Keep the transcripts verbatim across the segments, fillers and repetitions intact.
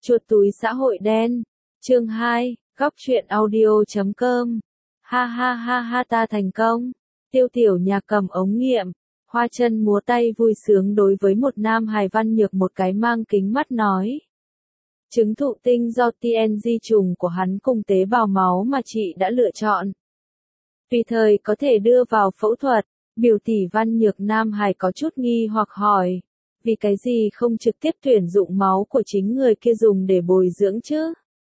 Chuột túi xã hội đen. Chương hai, góc truyện audio chấm com. Ha ha ha ha ta thành công. Tiêu Tiểu Nhạc cầm ống nghiệm, hoa chân múa tay vui sướng đối với một nam hài văn nhược một cái mang kính mắt nói. Trứng thụ tinh do tê en giê trùng của hắn cùng tế bào máu mà chị đã lựa chọn. Tùy thời có thể đưa vào phẫu thuật, biểu tỷ văn nhược nam hài có chút nghi hoặc hỏi. Vì cái gì không trực tiếp tuyển dụng máu của chính người kia dùng để bồi dưỡng chứ?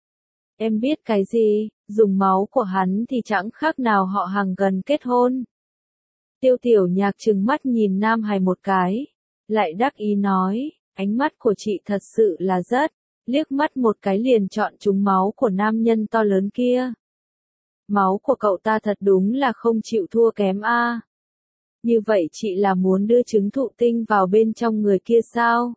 Em biết cái gì, dùng máu của hắn thì chẳng khác nào họ hàng gần kết hôn. Tiêu Tiểu Nhạc trừng mắt nhìn nam hài một cái, lại đắc ý nói, ánh mắt của chị thật sự là rất, liếc mắt một cái liền chọn trúng máu của nam nhân to lớn kia. Máu của cậu ta thật đúng là không chịu thua kém a. Như vậy chị là muốn đưa trứng thụ tinh vào bên trong người kia sao?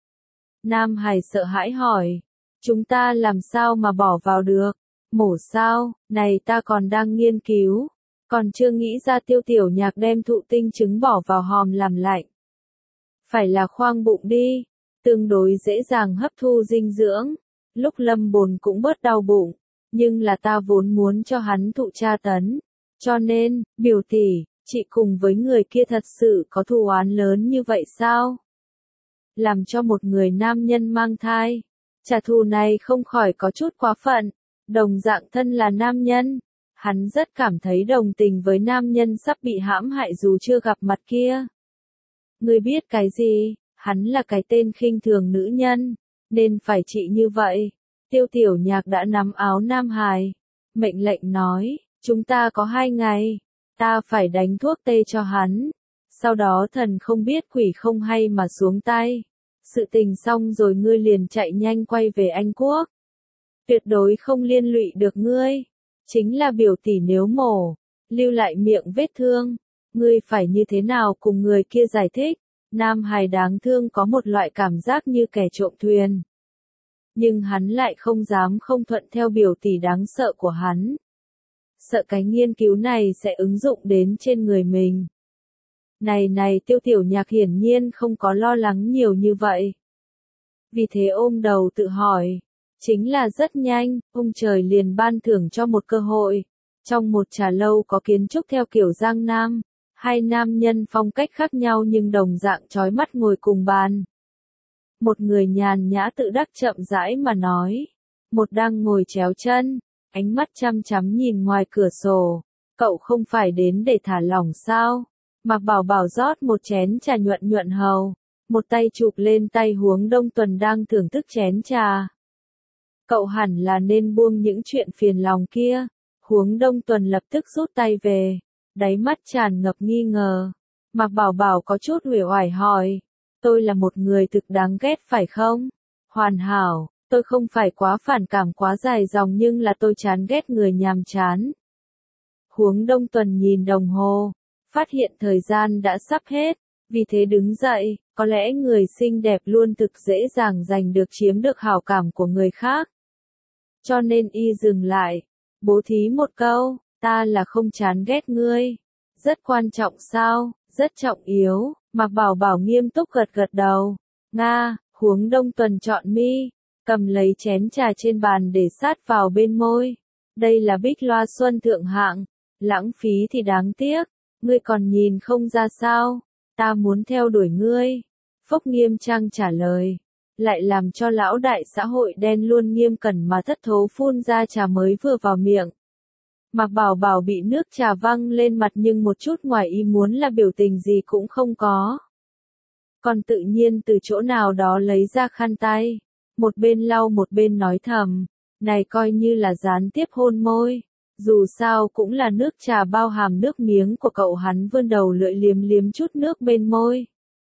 Nam hài sợ hãi hỏi. Chúng ta làm sao mà bỏ vào được? Mổ sao? Này ta còn đang nghiên cứu. Còn chưa nghĩ ra. Tiêu Tiểu Nhạc đem thụ tinh trứng bỏ vào hòm làm lạnh. Phải là khoang bụng đi. Tương đối dễ dàng hấp thu dinh dưỡng. Lúc lâm bồn cũng bớt đau bụng. Nhưng là ta vốn muốn cho hắn thụ tra tấn. Cho nên, biểu tỷ, chị cùng với người kia thật sự có thù oán lớn như vậy sao? Làm cho một người nam nhân mang thai. Trả thù này không khỏi có chút quá phận. Đồng dạng thân là nam nhân. Hắn rất cảm thấy đồng tình với nam nhân sắp bị hãm hại dù chưa gặp mặt kia. Ngươi biết cái gì? Hắn là cái tên khinh thường nữ nhân. Nên phải trị như vậy. Tiêu Tiểu Nhạc đã nắm áo nam hài. Mệnh lệnh nói. Chúng ta có hai ngày. Ta phải đánh thuốc tê cho hắn. Sau đó thần không biết quỷ không hay mà xuống tay. Sự tình xong rồi ngươi liền chạy nhanh quay về Anh Quốc. Tuyệt đối không liên lụy được ngươi. Chính là biểu tỷ nếu mổ, lưu lại miệng vết thương. Ngươi phải như thế nào cùng người kia giải thích. Nam hài đáng thương có một loại cảm giác như kẻ trộm thuyền. Nhưng hắn lại không dám không thuận theo biểu tỷ đáng sợ của hắn. Sợ cái nghiên cứu này sẽ ứng dụng đến trên người mình. Này này Tiêu Tiểu Nhạc hiển nhiên không có lo lắng nhiều như vậy. Vì thế ôm đầu tự hỏi. Chính là rất nhanh, ông trời liền ban thưởng cho một cơ hội. Trong một trà lâu có kiến trúc theo kiểu Giang Nam. Hai nam nhân phong cách khác nhau nhưng đồng dạng chói mắt ngồi cùng bàn. Một người nhàn nhã tự đắc chậm rãi mà nói. Một đang ngồi chéo chân. Ánh mắt chăm chăm nhìn ngoài cửa sổ. Cậu không phải đến để thả lỏng sao? Mạc Bảo Bảo rót một chén trà nhuận nhuận hầu. Một tay chụp lên tay Huống Đông Tuần đang thưởng thức chén trà. Cậu hẳn là nên buông những chuyện phiền lòng kia. Huống Đông Tuần lập tức rút tay về. Đáy mắt tràn ngập nghi ngờ. Mạc Bảo Bảo có chút uể oải hỏi. Tôi là một người thực đáng ghét phải không? Hoàn hảo. Tôi không phải quá phản cảm quá dài dòng nhưng là tôi chán ghét người nhàm chán. Huống Đông Tuần nhìn đồng hồ, phát hiện thời gian đã sắp hết, vì thế đứng dậy, có lẽ người xinh đẹp luôn thực dễ dàng giành được chiếm được hảo cảm của người khác. Cho nên y dừng lại, bố thí một câu, ta là không chán ghét ngươi. Rất quan trọng sao, rất trọng yếu, Mạc Bảo Bảo nghiêm túc gật gật đầu. Nga, Huống Đông Tuần chọn mi. Cầm lấy chén trà trên bàn để sát vào bên môi. Đây là bích loa xuân thượng hạng. Lãng phí thì đáng tiếc. Ngươi còn nhìn không ra sao. Ta muốn theo đuổi ngươi. Phốc Nghiêm Trang trả lời. Lại làm cho lão đại xã hội đen luôn nghiêm cẩn mà thất thố phun ra trà mới vừa vào miệng. Mạc Bảo Bảo bị nước trà văng lên mặt nhưng một chút ngoài ý muốn là biểu tình gì cũng không có. Còn tự nhiên từ chỗ nào đó lấy ra khăn tay. Một bên lau một bên nói thầm, này coi như là gián tiếp hôn môi, dù sao cũng là nước trà bao hàm nước miếng của cậu. Hắn vươn đầu lưỡi liếm liếm chút nước bên môi.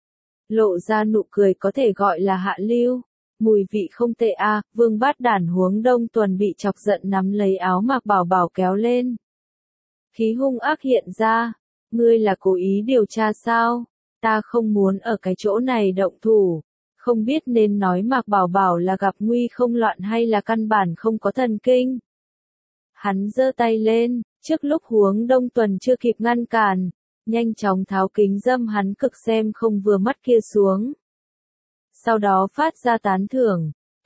Lộ ra nụ cười có thể gọi là hạ lưu, mùi vị không tệ a. À. Vương Bát Đản Huống Đông Tuần bị chọc giận nắm lấy áo Mạc Bảo Bảo kéo lên. Khí hung ác hiện ra, ngươi là cố ý điều tra sao? Ta không muốn ở cái chỗ này động thủ. Không biết nên nói Mạc Bảo Bảo là gặp nguy không loạn hay là căn bản không có thần kinh. Hắn giơ tay lên, trước lúc Huống Đông Tuần chưa kịp ngăn cản, nhanh chóng tháo kính dâm hắn cực xem không vừa mắt kia xuống. Sau đó phát ra tán thưởng,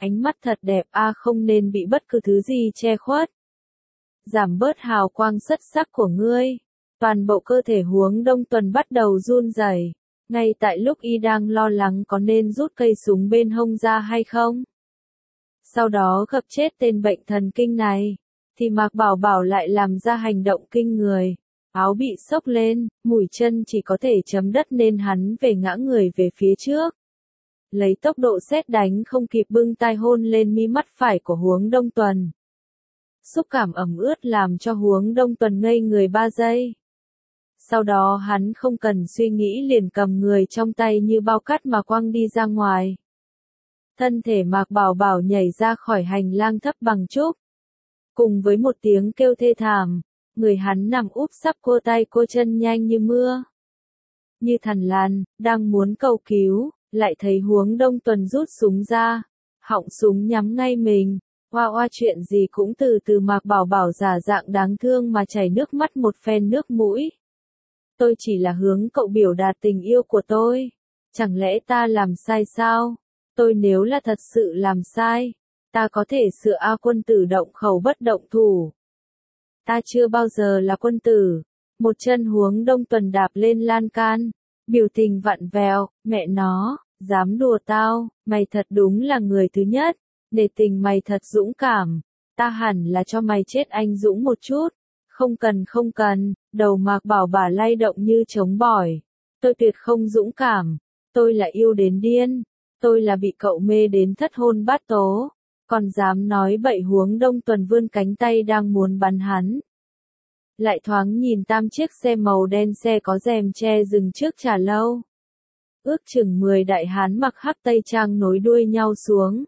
ánh mắt thật đẹp a, không nên bị bất cứ thứ gì che khuất. Giảm bớt hào quang xuất sắc của ngươi. Toàn bộ cơ thể Huống Đông Tuần bắt đầu run rẩy. Ngay tại lúc y đang lo lắng có nên rút cây súng bên hông ra hay không. Sau đó gặp chết tên bệnh thần kinh này, thì Mạc Bảo Bảo lại làm ra hành động kinh người. Áo bị xốc lên, mũi chân chỉ có thể chấm đất nên hắn về ngã người về phía trước. Lấy tốc độ sét đánh không kịp bưng tai hôn lên mi mắt phải của Huống Đông Tuần. Xúc cảm ẩm ướt làm cho Huống Đông Tuần ngây người ba giây. Sau đó hắn không cần suy nghĩ liền cầm người trong tay như bao cát mà quăng đi ra ngoài. Thân thể Mạc Bảo Bảo nhảy ra khỏi hành lang thấp bằng trúc. Cùng với một tiếng kêu thê thảm, người hắn nằm úp sắp cô tay cô chân nhanh như mưa. Như thằn lằn, đang muốn cầu cứu, lại thấy Huống Đông Tuần rút súng ra, họng súng nhắm ngay mình. Oa oa chuyện gì cũng từ từ Mạc Bảo Bảo giả dạng đáng thương mà chảy nước mắt một phen nước mũi. Tôi chỉ là hướng cậu biểu đạt tình yêu của tôi. Chẳng lẽ ta làm sai sao? Tôi nếu là thật sự làm sai, ta có thể sửa a quân tử động khẩu bất động thủ. Ta chưa bao giờ là quân tử. Một chân Huống Đông Tuần đạp lên lan can, biểu tình vặn vẹo, mẹ nó, dám đùa tao, mày thật đúng là người thứ nhất, nể tình mày thật dũng cảm, ta hẳn là cho mày chết anh dũng một chút. Không cần không cần, đầu Mạc Bảo Bảo lay động như trống bỏi. Tôi tuyệt không dũng cảm, tôi là yêu đến điên, tôi là bị cậu mê đến thất hôn bát tố, còn dám nói bậy. Huống Đông Tuần vươn cánh tay đang muốn bắn hắn. Lại thoáng nhìn tam chiếc xe màu đen xe có rèm che dừng trước trà lâu. Ước chừng mười đại hán mặc hắc tây trang nối đuôi nhau xuống.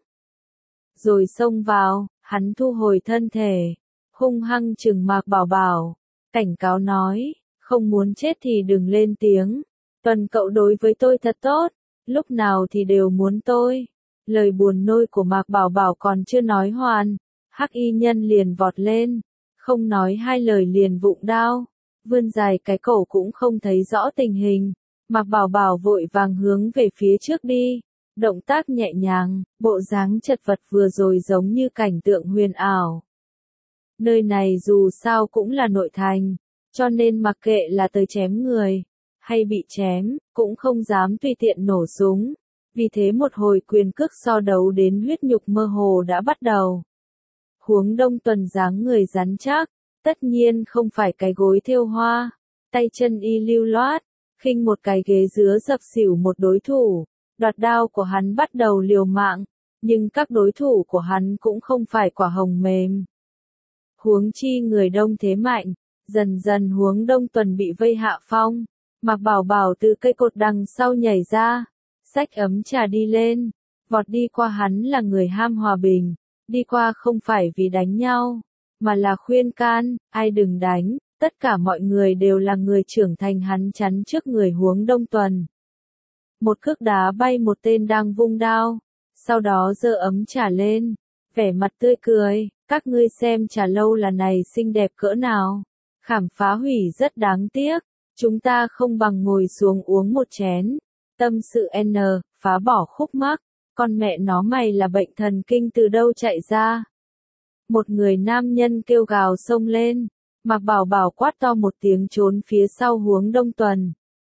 Rồi xông vào, hắn thu hồi thân thể, hung hăng trừng Mạc Bảo Bảo, cảnh cáo nói, không muốn chết thì đừng lên tiếng. Tuần cậu đối với tôi thật tốt, lúc nào thì đều muốn tôi. Lời buồn nôi của Mạc Bảo Bảo còn chưa nói hoàn, hắc y nhân liền vọt lên, không nói hai lời liền vụng đao, vươn dài cái cổ cũng không thấy rõ tình hình. Mạc Bảo Bảo vội vàng hướng về phía trước đi, động tác nhẹ nhàng, bộ dáng chật vật vừa rồi giống như cảnh tượng huyền ảo. Nơi này dù sao cũng là nội thành, cho nên mặc kệ là tới chém người, hay bị chém, cũng không dám tùy tiện nổ súng. Vì thế một hồi quyền cước so đấu đến huyết nhục mơ hồ đã bắt đầu. Huống Đông Tuần dáng người rắn chắc, tất nhiên không phải cái gối thêu hoa, tay chân y lưu loát, khinh một cái ghế dứa dập xỉu một đối thủ. Đoạt đao của hắn bắt đầu liều mạng, nhưng các đối thủ của hắn cũng không phải quả hồng mềm. Huống chi người đông thế mạnh, dần dần Huống Đông Tuần bị vây hạ phong. Mạc Bảo Bảo từ cây cột đằng sau nhảy ra, xách ấm trà đi lên, vọt đi qua. Hắn là người ham hòa bình, đi qua không phải vì đánh nhau, mà là khuyên can, ai đừng đánh, tất cả mọi người đều là người trưởng thành. Hắn chắn trước người Huống Đông Tuần. Một cước đá bay một tên đang vung đao, sau đó giơ ấm trà lên, vẻ mặt tươi cười, các ngươi xem trà lâu là này xinh đẹp cỡ nào, khảm phá hủy rất đáng tiếc, chúng ta không bằng ngồi xuống uống một chén. Tâm sự N, phá bỏ khúc mắc, con mẹ nó mày là bệnh thần kinh từ đâu chạy ra. Một người nam nhân kêu gào xông lên, Mạc Bảo Bảo quát to một tiếng trốn phía sau Huống Đông Tuần.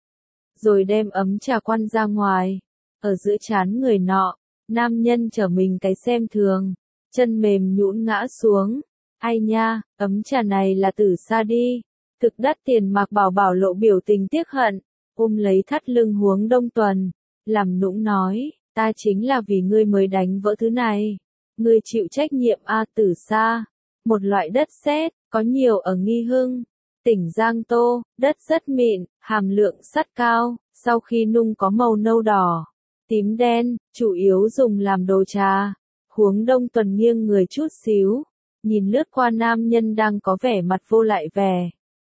Rồi đem ấm trà quăng ra ngoài, ở giữa trán người nọ, nam nhân trở mình cái xem thường, chân mềm nhũn ngã xuống. Ai nha, ấm trà này là từ xa đi, thực đắt tiền. Mạc Bảo Bảo lộ biểu tình tiếc hận, ôm lấy thắt lưng Huống Đông Tuần, làm nũng nói, ta chính là vì ngươi mới đánh vỡ thứ này, ngươi chịu trách nhiệm a. Từ xa, một loại đất sét, có nhiều ở Nghi Hưng, tỉnh Giang Tô, đất rất mịn, hàm lượng sắt cao, sau khi nung có màu nâu đỏ, tím đen, chủ yếu dùng làm đồ trà. Huống Đông Tuần nghiêng người chút xíu, nhìn lướt qua nam nhân đang có vẻ mặt vô lại vẻ.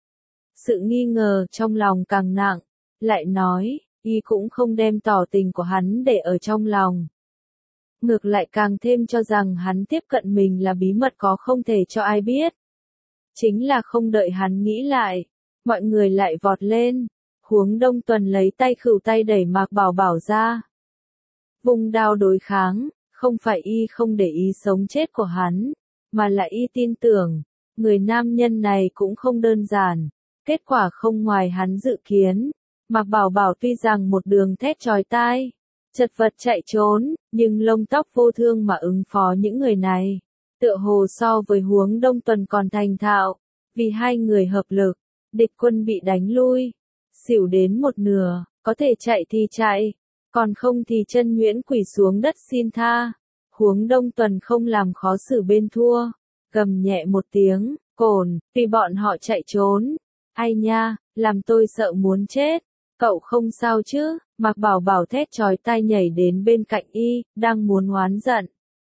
Sự nghi ngờ trong lòng càng nặng, lại nói, y cũng không đem tỏ tình của hắn để ở trong lòng. Ngược lại càng thêm cho rằng hắn tiếp cận mình là bí mật có không thể cho ai biết. Chính là không đợi hắn nghĩ lại, mọi người lại vọt lên. Huống Đông Tuần lấy tay khửu tay đẩy Mạc Bảo Bảo ra. Vùng đao đối kháng, Không phải y không để ý sống chết của hắn, mà là y tin tưởng, người nam nhân này cũng không đơn giản. Kết quả không ngoài hắn dự kiến. Mạc Bảo Bảo tuy rằng một đường thét chói tai, chật vật chạy trốn, nhưng lông tóc vô thương mà ứng phó những người này. Tựa hồ so với Huống Đông Tuần còn thành thạo, vì hai người hợp lực, địch quân bị đánh lui, xỉu đến một nửa, có thể chạy thì chạy, còn không thì chân nhuyễn quỳ xuống đất xin tha. Huống Đông Tuần không làm khó xử bên thua, gầm nhẹ một tiếng, cồn, vì bọn họ chạy trốn. Ai nha, làm tôi sợ muốn chết. Cậu không sao chứ? Mạc Bảo Bảo thét chói tai nhảy đến bên cạnh y, đang muốn oán giận.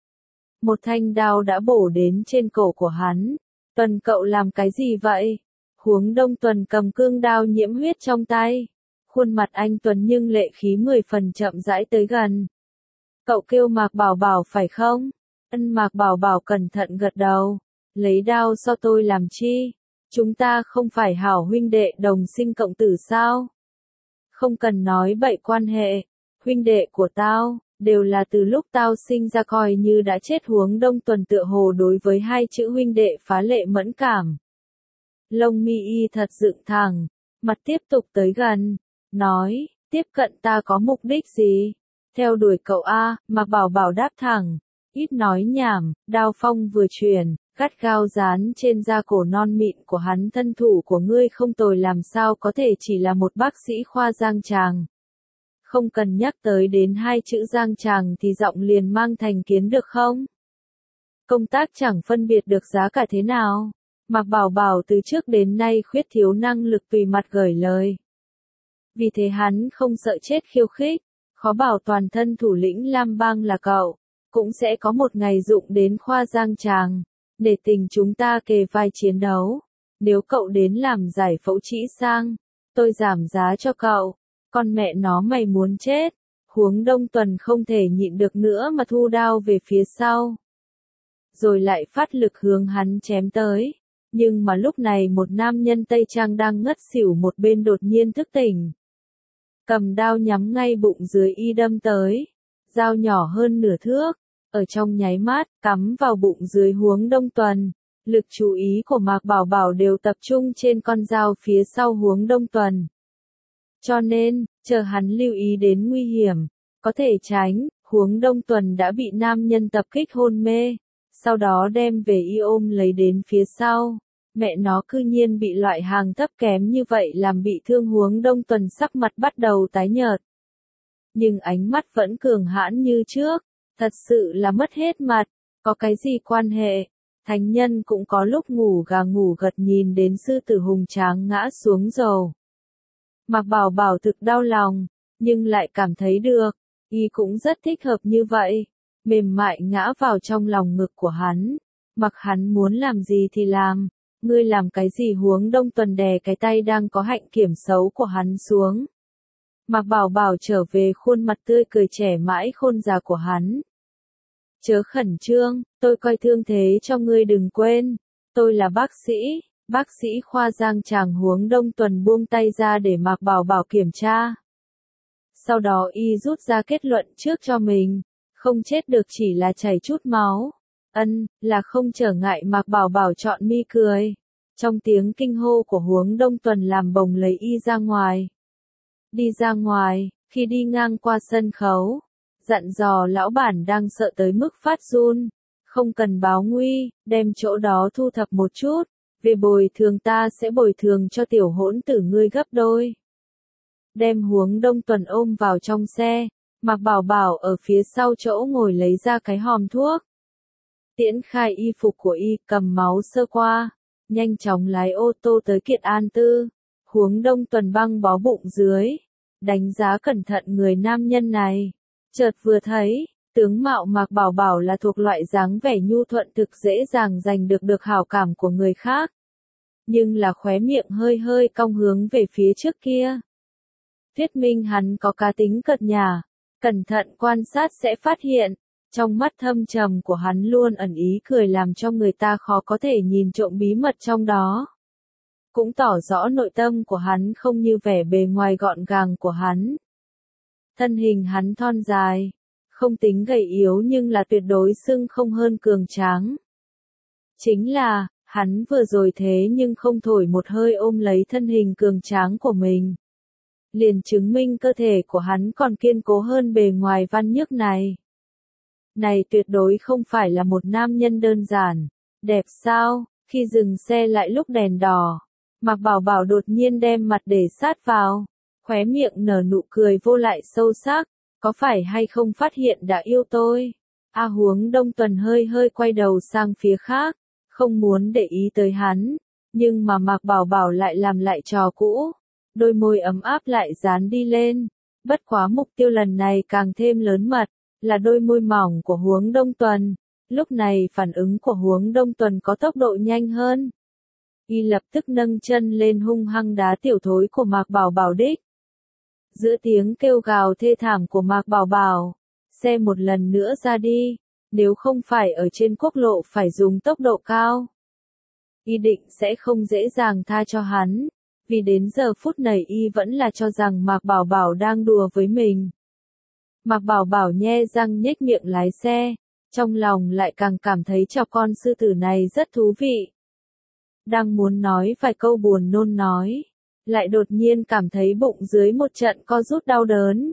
Một thanh đao đã bổ đến trên cổ của hắn. Tuần cậu làm cái gì vậy? Huống Đông Tuần cầm cương đao nhiễm huyết trong tay. Khuôn mặt anh Tuấn nhưng lệ khí mười phần chậm rãi tới gần. Cậu kêu Mạc Bảo Bảo phải không? Ân Mạc Bảo Bảo cẩn thận gật đầu. Lấy đao cho tôi làm chi? Chúng ta không phải hảo huynh đệ đồng sinh cộng tử sao? Không cần nói bậy quan hệ. Huynh đệ của tao, đều là từ lúc tao sinh ra coi như đã chết. Huống Đông Tuần tựa hồ đối với hai chữ huynh đệ phá lệ mẫn cảm. Lông mi y thật dựng thẳng, mặt tiếp tục tới gần, nói, tiếp cận ta có mục đích gì? Theo đuổi cậu A, Mạc Bảo Bảo đáp thẳng, ít nói nhảm, đao phong vừa truyền, gắt gao dán trên da cổ non mịn của hắn. Thân thủ của ngươi không tồi, làm sao có thể chỉ là một bác sĩ khoa Giang Tràng. Không cần nhắc tới đến hai chữ Giang Tràng thì giọng liền mang thành kiến được không? Công tác chẳng phân biệt được giá cả thế nào. Mạc Bảo Bảo từ trước đến nay khuyết thiếu năng lực tùy mặt gửi lời. Vì thế hắn không sợ chết khiêu khích, khó bảo toàn thân thủ lĩnh Lam Bang là cậu, cũng sẽ có một ngày dụng đến khoa Giang Tràng, để tình chúng ta kề vai chiến đấu. Nếu cậu đến làm giải phẫu trĩ sang, tôi giảm giá cho cậu. Con mẹ nó mày muốn chết. Huống Đông Tuần không thể nhịn được nữa mà thu đao về phía sau. Rồi lại phát lực hướng hắn chém tới. Nhưng mà lúc này một nam nhân Tây Trang đang ngất xỉu một bên đột nhiên thức tỉnh. Cầm đao nhắm ngay bụng dưới y đâm tới. Dao nhỏ hơn nửa thước, ở trong nháy mắt, cắm vào bụng dưới Huống Đông Tuần. Lực chú ý của Mạc Bảo Bảo đều tập trung trên con dao phía sau Huống Đông Tuần. Cho nên, chờ hắn lưu ý đến nguy hiểm, có thể tránh, Huống Đông Tuần đã bị nam nhân tập kích hôn mê, sau đó đem về y ôm lấy đến phía sau. Mẹ nó cư nhiên bị loại hàng thấp kém như vậy làm bị thương. Huống Đông Tuần sắc mặt bắt đầu tái nhợt. Nhưng ánh mắt vẫn cường hãn như trước, thật sự là mất hết mặt, có cái gì quan hệ, thánh nhân cũng có lúc ngủ gà ngủ gật nhìn đến sư tử hùng tráng ngã xuống dầu. Mạc Bảo Bảo thực đau lòng, nhưng lại cảm thấy được, y cũng rất thích hợp như vậy, mềm mại ngã vào trong lòng ngực của hắn, mặc hắn muốn làm gì thì làm. Ngươi làm cái gì? Huống Đông Tuần đè cái tay đang có hạnh kiểm xấu của hắn xuống. Mạc Bảo Bảo trở về khuôn mặt tươi cười trẻ mãi khôn già của hắn. Chớ khẩn trương, tôi coi thương thế cho ngươi, đừng quên, tôi là bác sĩ, bác sĩ khoa Giang Tràng. Huống Đông Tuần buông tay ra để Mạc Bảo Bảo kiểm tra. Sau đó y rút ra kết luận trước cho mình, không chết được chỉ là chảy chút máu. Ân, là không trở ngại. Mạc Bảo Bảo trọn mi cười. Trong tiếng kinh hô của Huống Đông Tuần làm bồng lấy y ra ngoài. Đi ra ngoài, khi đi ngang qua sân khấu, dặn dò lão bản đang sợ tới mức phát run. Không cần báo nguy, đem chỗ đó thu thập một chút. Về bồi thường ta sẽ bồi thường cho tiểu hỗn tử ngươi gấp đôi. Đem Huống Đông Tuần ôm vào trong xe, Mạc Bảo Bảo ở phía sau chỗ ngồi lấy ra cái hòm thuốc. Tiễn khai y phục của y, cầm máu sơ qua, nhanh chóng lái ô tô tới Kiện An Tư. Huống Đông Tuần băng bó bụng dưới, đánh giá cẩn thận người nam nhân này. Chợt vừa thấy, tướng mạo Mạc Bảo Bảo là thuộc loại dáng vẻ nhu thuận thực dễ dàng giành được được hảo cảm của người khác. Nhưng là khóe miệng hơi hơi cong hướng về phía trước kia. Thuyết minh hắn có cá tính cợt nhả, cẩn thận quan sát sẽ phát hiện. Trong mắt thâm trầm của hắn luôn ẩn ý cười làm cho người ta khó có thể nhìn trộm bí mật trong đó. Cũng tỏ rõ nội tâm của hắn không như vẻ bề ngoài gọn gàng của hắn. Thân hình hắn thon dài, Không tính gầy yếu nhưng là tuyệt đối xưng không hơn cường tráng. Chính là, hắn vừa rồi thế nhưng không thổi một hơi ôm lấy thân hình cường tráng của mình. Liền chứng minh cơ thể của hắn còn kiên cố hơn bề ngoài văn nhức này. Này tuyệt đối không phải là một nam nhân đơn giản. Đẹp sao? Khi dừng xe lại lúc đèn đỏ, Mạc Bảo Bảo đột nhiên đem mặt để sát vào, khóe miệng nở nụ cười vô lại sâu sắc, có phải hay không phát hiện đã yêu tôi? A Huống Đông Tuần hơi hơi quay đầu sang phía khác, không muốn để ý tới hắn, nhưng mà Mạc Bảo Bảo lại làm lại trò cũ, đôi môi ấm áp lại dán đi lên, bất quá mục tiêu lần này càng thêm lớn mật, là đôi môi mỏng của Huống Đông Tuần. Lúc này phản ứng của Huống Đông Tuần có tốc độ nhanh hơn. Y lập tức nâng chân lên hung hăng đá tiểu thối của Mạc Bảo Bảo đích. Giữa tiếng kêu gào thê thảm của Mạc Bảo Bảo, xe một lần nữa ra đi, nếu không phải ở trên quốc lộ phải dùng tốc độ cao. Y định sẽ không dễ dàng tha cho hắn, vì đến giờ phút này Y vẫn là cho rằng Mạc Bảo Bảo đang đùa với mình. Mạc Bảo Bảo nhe răng nhếch miệng lái xe. Trong lòng lại càng cảm thấy chọc con sư tử này rất thú vị. Đang muốn nói vài câu buồn nôn nói, lại đột nhiên cảm thấy bụng dưới một trận co rút đau đớn.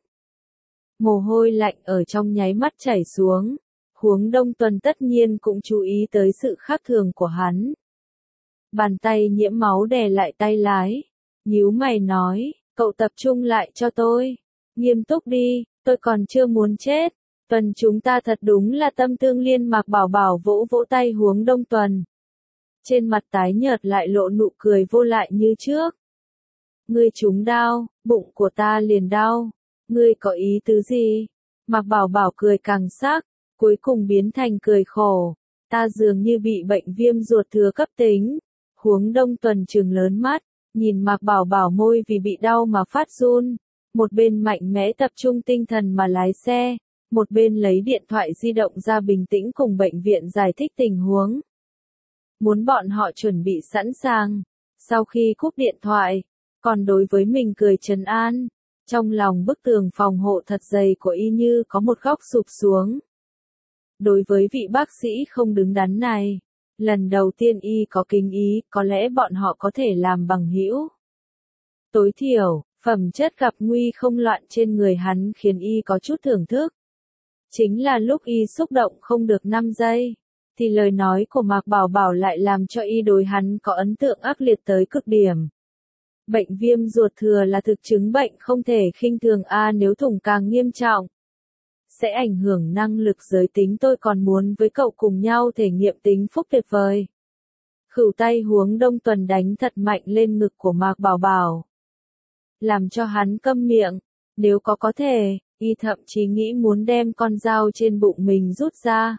Mồ hôi lạnh ở trong nháy mắt chảy xuống, Huống Đông Tuần tất nhiên cũng chú ý tới sự khác thường của hắn. Bàn tay nhiễm máu đè lại tay lái, nhíu mày nói, cậu tập trung lại cho tôi, nghiêm túc đi, tôi còn chưa muốn chết. Tuần chúng ta thật đúng là tâm tương liên. Mạc Bảo Bảo vỗ vỗ tay Huống Đông Tuần. Trên mặt tái nhợt lại lộ nụ cười vô lại như trước. Ngươi trúng đau, bụng của ta liền đau. Ngươi có ý tứ gì? Mạc Bảo Bảo cười càng sắc, cuối cùng biến thành cười khổ. Ta dường như bị bệnh viêm ruột thừa cấp tính. Huống Đông Tuần trừng lớn mắt, nhìn Mạc Bảo Bảo môi vì bị đau mà phát run. Một bên mạnh mẽ tập trung tinh thần mà lái xe. Một bên lấy điện thoại di động ra bình tĩnh cùng bệnh viện giải thích tình huống. Muốn bọn họ chuẩn bị sẵn sàng. Sau khi cúp điện thoại, còn đối với mình cười trấn an. Trong lòng bức tường phòng hộ thật dày của Y như có một góc sụp xuống. Đối với vị bác sĩ không đứng đắn này, lần đầu tiên Y có kính ý, có lẽ bọn họ có thể làm bằng hữu. Tối thiểu, phẩm chất gặp nguy không loạn trên người hắn khiến Y có chút thưởng thức. Chính là lúc Y xúc động không được năm giây, thì lời nói của Mạc Bảo Bảo lại làm cho Y đối hắn có ấn tượng ác liệt tới cực điểm. Bệnh viêm ruột thừa là thực chứng bệnh không thể khinh thường a, nếu thủng càng nghiêm trọng, sẽ ảnh hưởng năng lực giới tính. Tôi còn muốn với cậu cùng nhau thể nghiệm tính phúc tuyệt vời. Khửu tay Huống Đông Tuần đánh thật mạnh lên ngực của Mạc Bảo Bảo, làm cho hắn câm miệng. Nếu có có thể, Y thậm chí nghĩ muốn đem con dao trên bụng mình rút ra,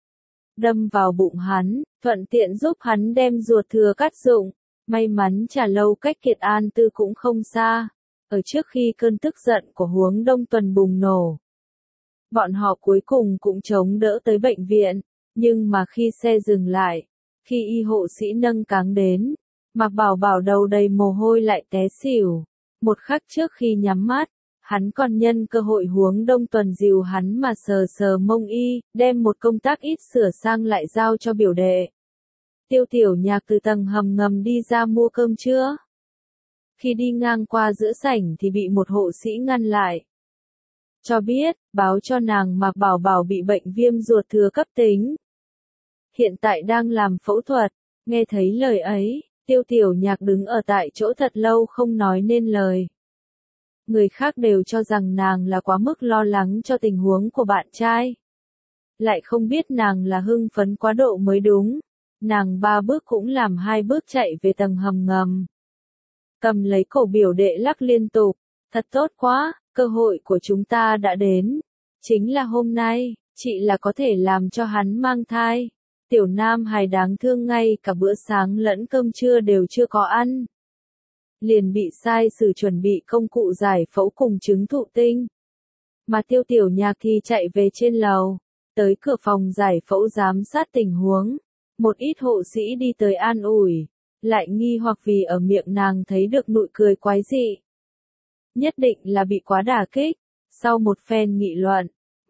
đâm vào bụng hắn, thuận tiện giúp hắn đem ruột thừa cắt dụng. May mắn Trà Lâu cách Kiệt An Tư cũng không xa, ở trước khi cơn tức giận của Huống Đông Tuần bùng nổ. Bọn họ cuối cùng cũng chống đỡ tới bệnh viện, nhưng mà khi xe dừng lại, khi y hộ sĩ nâng cáng đến, Mạc Bảo Bảo đầu đầy mồ hôi lại té xỉu. Một khắc trước khi nhắm mắt, hắn còn nhân cơ hội Huống Đông Tuần dìu hắn mà sờ sờ mông y, đem một công tác ít sửa sang lại giao cho biểu đệ. Tiêu Tiểu Nhạc từ tầng hầm ngầm đi ra mua cơm trưa. Khi đi ngang qua giữa sảnh thì bị một hộ sĩ ngăn lại. Cho biết, báo cho nàng Mạc Bảo Bảo bị bệnh viêm ruột thừa cấp tính. Hiện tại đang làm phẫu thuật. Nghe thấy lời ấy, Tiêu Tiểu Nhạc đứng ở tại chỗ thật lâu không nói nên lời. Người khác đều cho rằng nàng là quá mức lo lắng cho tình huống của bạn trai. Lại không biết nàng là hưng phấn quá độ mới đúng. Nàng ba bước cũng làm hai bước chạy về tầng hầm ngầm. Cầm lấy cổ biểu đệ lắc liên tục. Thật tốt quá, cơ hội của chúng ta đã đến. Chính là hôm nay, chị là có thể làm cho hắn mang thai. Tiểu Nam hài đáng thương, ngay cả bữa sáng lẫn cơm trưa đều chưa có ăn. Liền bị sai sử chuẩn bị công cụ giải phẫu cùng trứng thụ tinh. Mà Tiêu Tiểu Nhạc thì chạy về trên lầu, tới cửa phòng giải phẫu giám sát tình huống. Một ít hộ sĩ đi tới an ủi, lại nghi hoặc vì ở miệng nàng thấy được nụ cười quái dị. Nhất định là bị quá đả kích. Sau một phen nghị luận,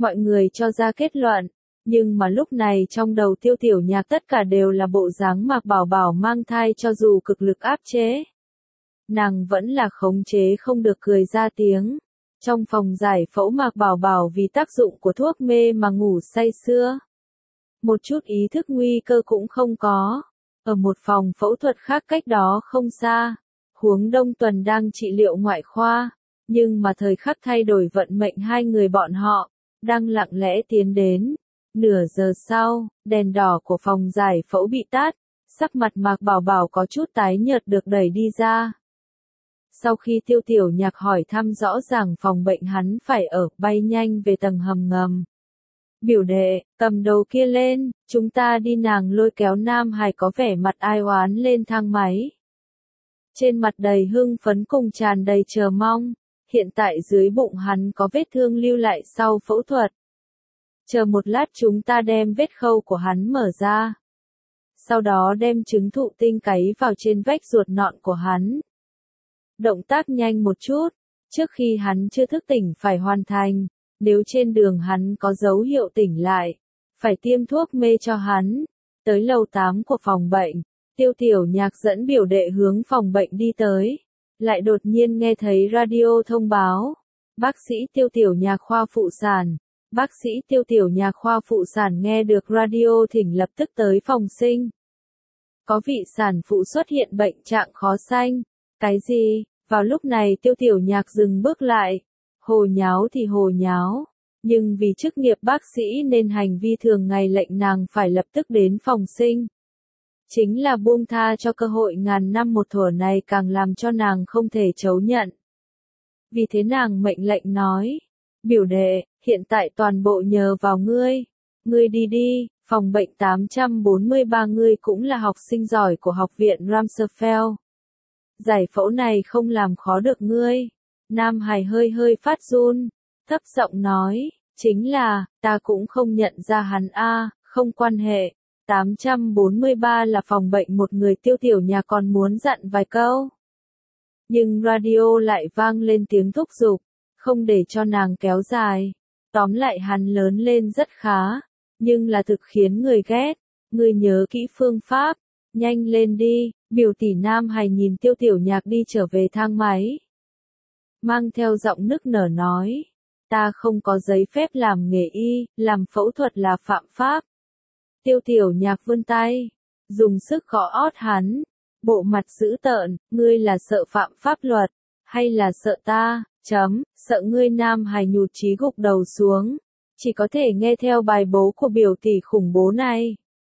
Mọi người cho ra kết luận, nhưng mà lúc này trong đầu Tiêu Tiểu Nhạc tất cả đều là bộ dáng Mạc Bảo Bảo mang thai, cho dù cực lực áp chế, nàng vẫn là khống chế không được cười ra tiếng. Trong phòng giải phẫu Mạc Bảo Bảo vì tác dụng của thuốc mê mà ngủ say sưa. Một chút ý thức nguy cơ cũng không có. Ở một phòng phẫu thuật khác cách đó không xa, Huống Đông Tuần đang trị liệu ngoại khoa, nhưng mà thời khắc thay đổi vận mệnh hai người bọn họ, đang lặng lẽ tiến đến. Nửa giờ sau, đèn đỏ của phòng giải phẫu bị tắt, sắc mặt Mạc Bảo Bảo có chút tái nhợt được đẩy đi ra. Sau khi Tiêu Tiểu Nhạc hỏi thăm rõ ràng phòng bệnh hắn phải ở, bay nhanh về tầng hầm ngầm. Biểu đệ, cầm đầu kia lên, chúng ta đi, nàng lôi kéo Nam Hải có vẻ mặt ai oán lên thang máy. Trên mặt đầy hưng phấn cùng tràn đầy chờ mong, hiện tại dưới bụng hắn có vết thương lưu lại sau phẫu thuật. Chờ một lát chúng ta đem vết khâu của hắn mở ra. Sau đó đem trứng thụ tinh cấy vào trên vách ruột nọn của hắn. Động tác nhanh một chút, trước khi hắn chưa thức tỉnh phải hoàn thành, nếu trên đường hắn có dấu hiệu tỉnh lại, phải tiêm thuốc mê cho hắn. Tới lầu tám của phòng bệnh, Tiêu Tiểu Nhạc dẫn biểu đệ hướng phòng bệnh đi tới, lại đột nhiên nghe thấy radio thông báo. Bác sĩ Tiêu Tiểu Nhạc khoa phụ sản. Bác sĩ Tiêu Tiểu Nhạc khoa phụ sản nghe được radio thỉnh lập tức tới phòng sinh. Có vị sản phụ xuất hiện bệnh trạng khó sanh. Cái gì? Vào lúc này Tiêu Tiểu Nhạc dừng bước lại. Hồ nháo thì hồ nháo. Nhưng vì chức nghiệp bác sĩ nên hành vi thường ngày lệnh nàng phải lập tức đến phòng sinh. Chính là buông tha cho cơ hội ngàn năm một thuở này càng làm cho nàng không thể chấp nhận. Vì thế nàng mệnh lệnh nói. Biểu đệ, hiện tại toàn bộ nhờ vào ngươi. Ngươi đi đi, phòng bệnh tám trăm bốn mươi ba ngươi cũng là học sinh giỏi của học viện Ramsfeld. Giải phẫu này không làm khó được ngươi. Nam Hải hơi hơi phát run, thấp giọng nói, chính là, ta cũng không nhận ra hắn a, không quan hệ. tám trăm bốn mươi ba là phòng bệnh một người. Tiêu Tiểu Nhạc còn muốn dặn vài câu. Nhưng radio lại vang lên tiếng thúc giục, không để cho nàng kéo dài. Tóm lại hắn lớn lên rất khá, nhưng là thực khiến người ghét. Ngươi nhớ kỹ phương pháp, nhanh lên đi. Biểu tỷ Nam Hải nhìn Tiêu Tiểu Nhạc đi trở về thang máy, mang theo giọng nức nở nói, ta không có giấy phép làm nghề y, làm phẫu thuật là phạm pháp. Tiêu Tiểu Nhạc vươn tay, dùng sức gõ ót hắn, bộ mặt dữ tợn, ngươi là sợ phạm pháp luật, hay là sợ ta, chấm, sợ ngươi. Nam Hải nhụt chí gục đầu xuống, chỉ có thể nghe theo bài bố của biểu tỷ khủng bố này.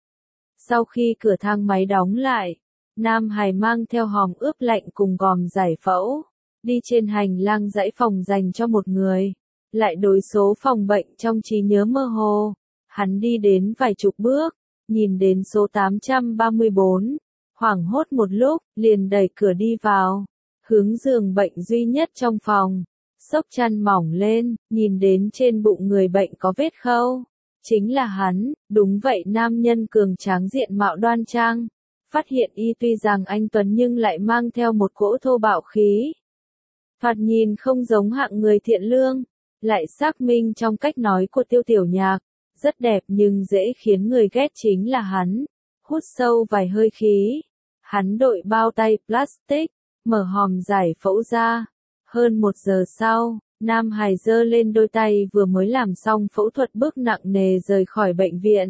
Sau khi cửa thang máy đóng lại, Nam Hải mang theo hòm ướp lạnh cùng gòm giải phẫu, đi trên hành lang dãy phòng dành cho một người, lại đối số phòng bệnh trong trí nhớ mơ hồ. Hắn đi đến vài chục bước, nhìn đến số tám trăm ba mươi bốn, hoảng hốt một lúc, liền đẩy cửa đi vào, hướng giường bệnh duy nhất trong phòng, xốc chăn mỏng lên, nhìn đến trên bụng người bệnh có vết khâu. Chính là hắn, đúng vậy, nam nhân cường tráng diện mạo đoan trang. Phát hiện y tuy rằng anh tuấn nhưng lại mang theo một cỗ thô bạo khí. Thoạt nhìn không giống hạng người thiện lương, lại xác minh trong cách nói của Tiêu Tiểu Nhạc. Rất đẹp nhưng dễ khiến người ghét chính là hắn. Hút sâu vài hơi khí. Hắn đội bao tay plastic, mở hòm giải phẫu ra. Hơn một giờ sau, Nam Hải giơ lên đôi tay vừa mới làm xong phẫu thuật bước nặng nề rời khỏi bệnh viện.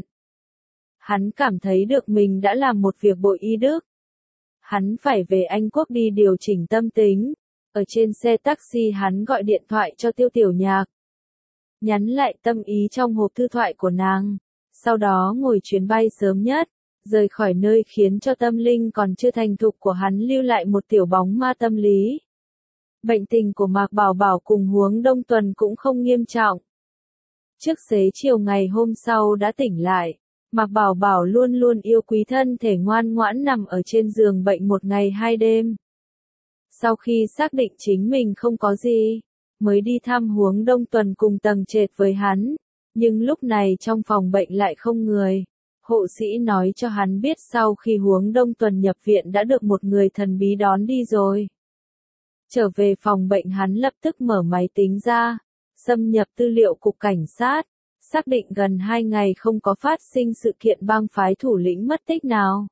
Hắn cảm thấy được mình đã làm một việc bội y đức. Hắn phải về Anh Quốc đi điều chỉnh tâm tính. Ở trên xe taxi hắn gọi điện thoại cho Tiêu Tiểu Nhạc, nhắn lại tâm ý trong hộp thư thoại của nàng. Sau đó ngồi chuyến bay sớm nhất, rời khỏi nơi khiến cho tâm linh còn chưa thành thục của hắn lưu lại một tiểu bóng ma tâm lý. Bệnh tình của Mạc Bảo Bảo cùng Huống Đông Tuần cũng không nghiêm trọng. Trước xế chiều ngày hôm sau đã tỉnh lại. Mạc Bảo Bảo luôn luôn yêu quý thân thể ngoan ngoãn nằm ở trên giường bệnh một ngày hai đêm. Sau khi xác định chính mình không có gì, mới đi thăm Huống Đông Tuần cùng tầng trệt với hắn. Nhưng lúc này trong phòng bệnh lại không người. Hộ sĩ nói cho hắn biết sau khi Huống Đông Tuần nhập viện đã được một người thần bí đón đi rồi. Trở về phòng bệnh hắn lập tức mở máy tính ra, xâm nhập tư liệu cục cảnh sát, xác định gần hai ngày không có phát sinh sự kiện bang phái thủ lĩnh mất tích nào.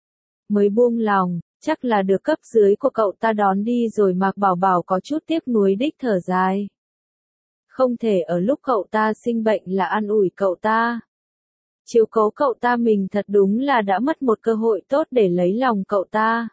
Mới buông lòng, chắc là được cấp dưới của cậu ta đón đi rồi. Mạc Bảo Bảo có chút tiếc nuối đích thở dài. Không thể ở lúc cậu ta sinh bệnh là an ủi cậu ta. Chiếu cố cậu ta mình thật đúng là đã mất một cơ hội tốt để lấy lòng cậu ta.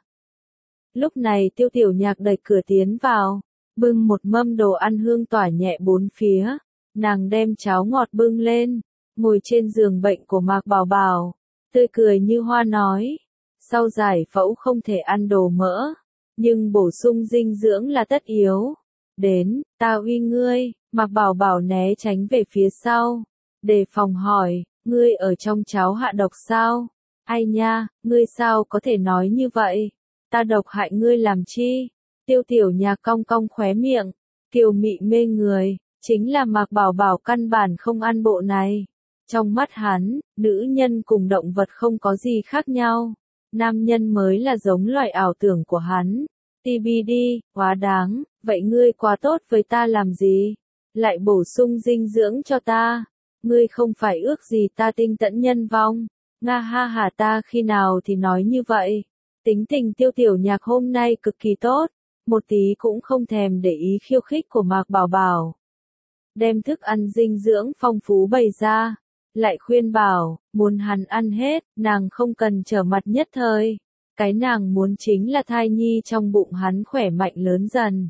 Lúc này Tiêu Tiểu Nhạc đẩy cửa tiến vào, bưng một mâm đồ ăn hương tỏa nhẹ bốn phía. Nàng đem cháo ngọt bưng lên, ngồi trên giường bệnh của Mạc Bảo Bảo, tươi cười như hoa nói. Sau giải phẫu không thể ăn đồ mỡ, nhưng bổ sung dinh dưỡng là tất yếu. Đến, ta uy ngươi. Mạc Bảo Bảo né tránh về phía sau, đề phòng hỏi, ngươi ở trong cháo hạ độc sao? Ai nha, ngươi sao có thể nói như vậy? Ta độc hại ngươi làm chi? Tiêu Tiểu Nhạc cong cong khóe miệng, kiều mị mê người, chính là Mạc Bảo Bảo căn bản không ăn bộ này. Trong mắt hắn, nữ nhân cùng động vật không có gì khác nhau. Nam nhân mới là giống loại ảo tưởng của hắn. tê bê đê, quá đáng, vậy ngươi quá tốt với ta làm gì? Lại bổ sung dinh dưỡng cho ta. Ngươi không phải ước gì ta tinh tẫn nhân vong. Nga ha hà, ta khi nào thì nói như vậy. Tính tình Tiêu Tiểu Nhạc hôm nay cực kỳ tốt, một tí cũng không thèm để ý khiêu khích của Mạc Bảo Bảo. Đem thức ăn dinh dưỡng phong phú bày ra, lại khuyên bảo, muốn hắn ăn hết, nàng không cần trở mặt nhất thời. Cái nàng muốn chính là thai nhi trong bụng hắn khỏe mạnh lớn dần.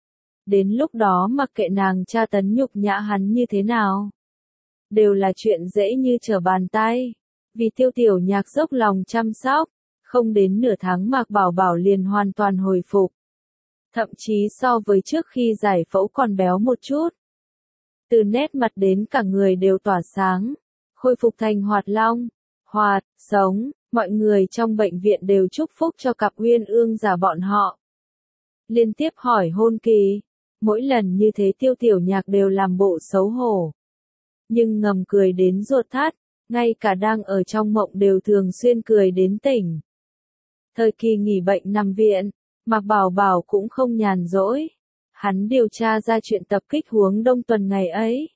Đến lúc đó mặc kệ nàng tra tấn nhục nhã hắn như thế nào, đều là chuyện dễ như trở bàn tay. Vì Tiêu Tiểu Nhạc dốc lòng chăm sóc, không đến nửa tháng Mạc Bảo Bảo liền hoàn toàn hồi phục. Thậm chí so với trước khi giải phẫu còn béo một chút. Từ nét mặt đến cả người đều tỏa sáng, khôi phục thành hoạt long, hoạt, sống. Mọi người trong bệnh viện đều chúc phúc cho cặp uyên ương giả bọn họ. Liên tiếp hỏi hôn kỳ, mỗi lần như thế Tiêu Tiểu Nhạc đều làm bộ xấu hổ. Nhưng ngầm cười đến ruột thắt, ngay cả đang ở trong mộng đều thường xuyên cười đến tỉnh. Thời kỳ nghỉ bệnh nằm viện, Mạc Bảo Bảo cũng không nhàn rỗi. Hắn điều tra ra chuyện tập kích Huống Đông tuần ngày ấy.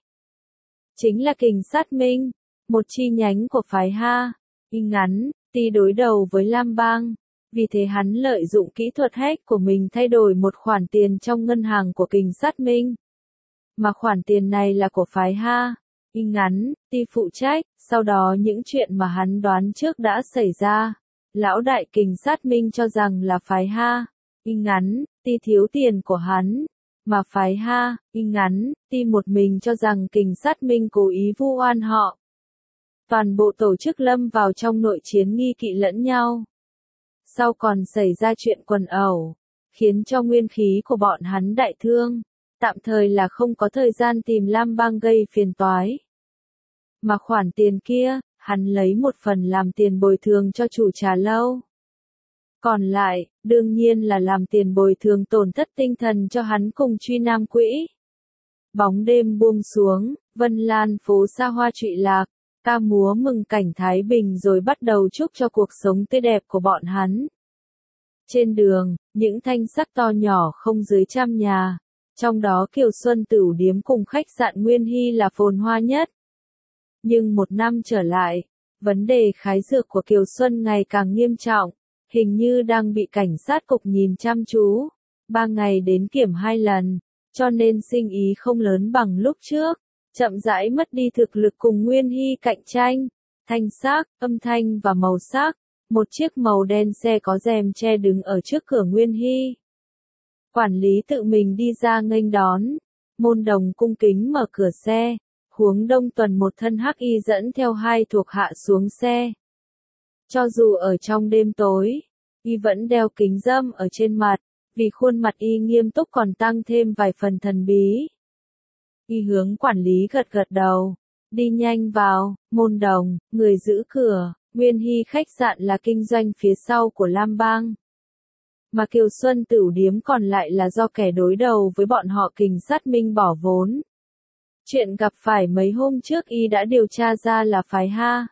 Chính là Kình Sát Minh, một chi nhánh của phái Ha, y ngắn, ti đối đầu với Lam Bang. Vì thế hắn lợi dụng kỹ thuật hack của mình thay đổi một khoản tiền trong ngân hàng của Kình Sát Minh. Mà khoản tiền này là của phái Ha, y ngắn, ti phụ trách. Sau đó những chuyện mà hắn đoán trước đã xảy ra. Lão đại Kình Sát Minh cho rằng là phái Ha, y ngắn, ti thiếu tiền của hắn. Mà phái Ha, y ngắn, ti một mình cho rằng Kình Sát Minh cố ý vu oan họ. Toàn bộ tổ chức lâm vào trong nội chiến nghi kỵ lẫn nhau. Sau còn xảy ra chuyện quần ẩu, khiến cho nguyên khí của bọn hắn đại thương, tạm thời là không có thời gian tìm Lam Bang gây phiền toái. Mà khoản tiền kia, hắn lấy một phần làm tiền bồi thường cho chủ trà lâu. Còn lại, đương nhiên là làm tiền bồi thường tổn thất tinh thần cho hắn cùng Truy Nam Quỹ. Bóng đêm buông xuống, Vân Lan phố xa hoa trụy lạc, ca múa mừng cảnh Thái Bình rồi bắt đầu chúc cho cuộc sống tươi đẹp của bọn hắn. Trên đường, những thanh sắc to nhỏ không dưới trăm nhà, trong đó Kiều Xuân Tửu Điếm cùng khách sạn Nguyên Hy là phồn hoa nhất. Nhưng một năm trở lại, vấn đề khái dược của Kiều Xuân ngày càng nghiêm trọng, hình như đang bị cảnh sát cục nhìn chăm chú. Ba ngày đến kiểm hai lần, cho nên sinh ý không lớn bằng lúc trước. Chậm rãi mất đi thực lực cùng Nguyên Hy cạnh tranh, thanh sắc, âm thanh và màu sắc. Một chiếc màu đen xe có rèm che đứng ở trước cửa Nguyên Hy. Quản lý tự mình đi ra nghênh đón, Môn Đồng cung kính mở cửa xe, Huống Đông Tuần một thân hắc y dẫn theo hai thuộc hạ xuống xe. Cho dù ở trong đêm tối, y vẫn đeo kính râm ở trên mặt, vì khuôn mặt y nghiêm túc còn tăng thêm vài phần thần bí. Y hướng quản lý gật gật đầu, đi nhanh vào. Môn Đồng, người giữ cửa. Nguyên Hy khách sạn là kinh doanh phía sau của Lam Bang. Mà Kiều Xuân Tửu Điếm còn lại là do kẻ đối đầu với bọn họ Kình Sát Minh bỏ vốn. Chuyện gặp phải mấy hôm trước y đã điều tra ra là phái Ha,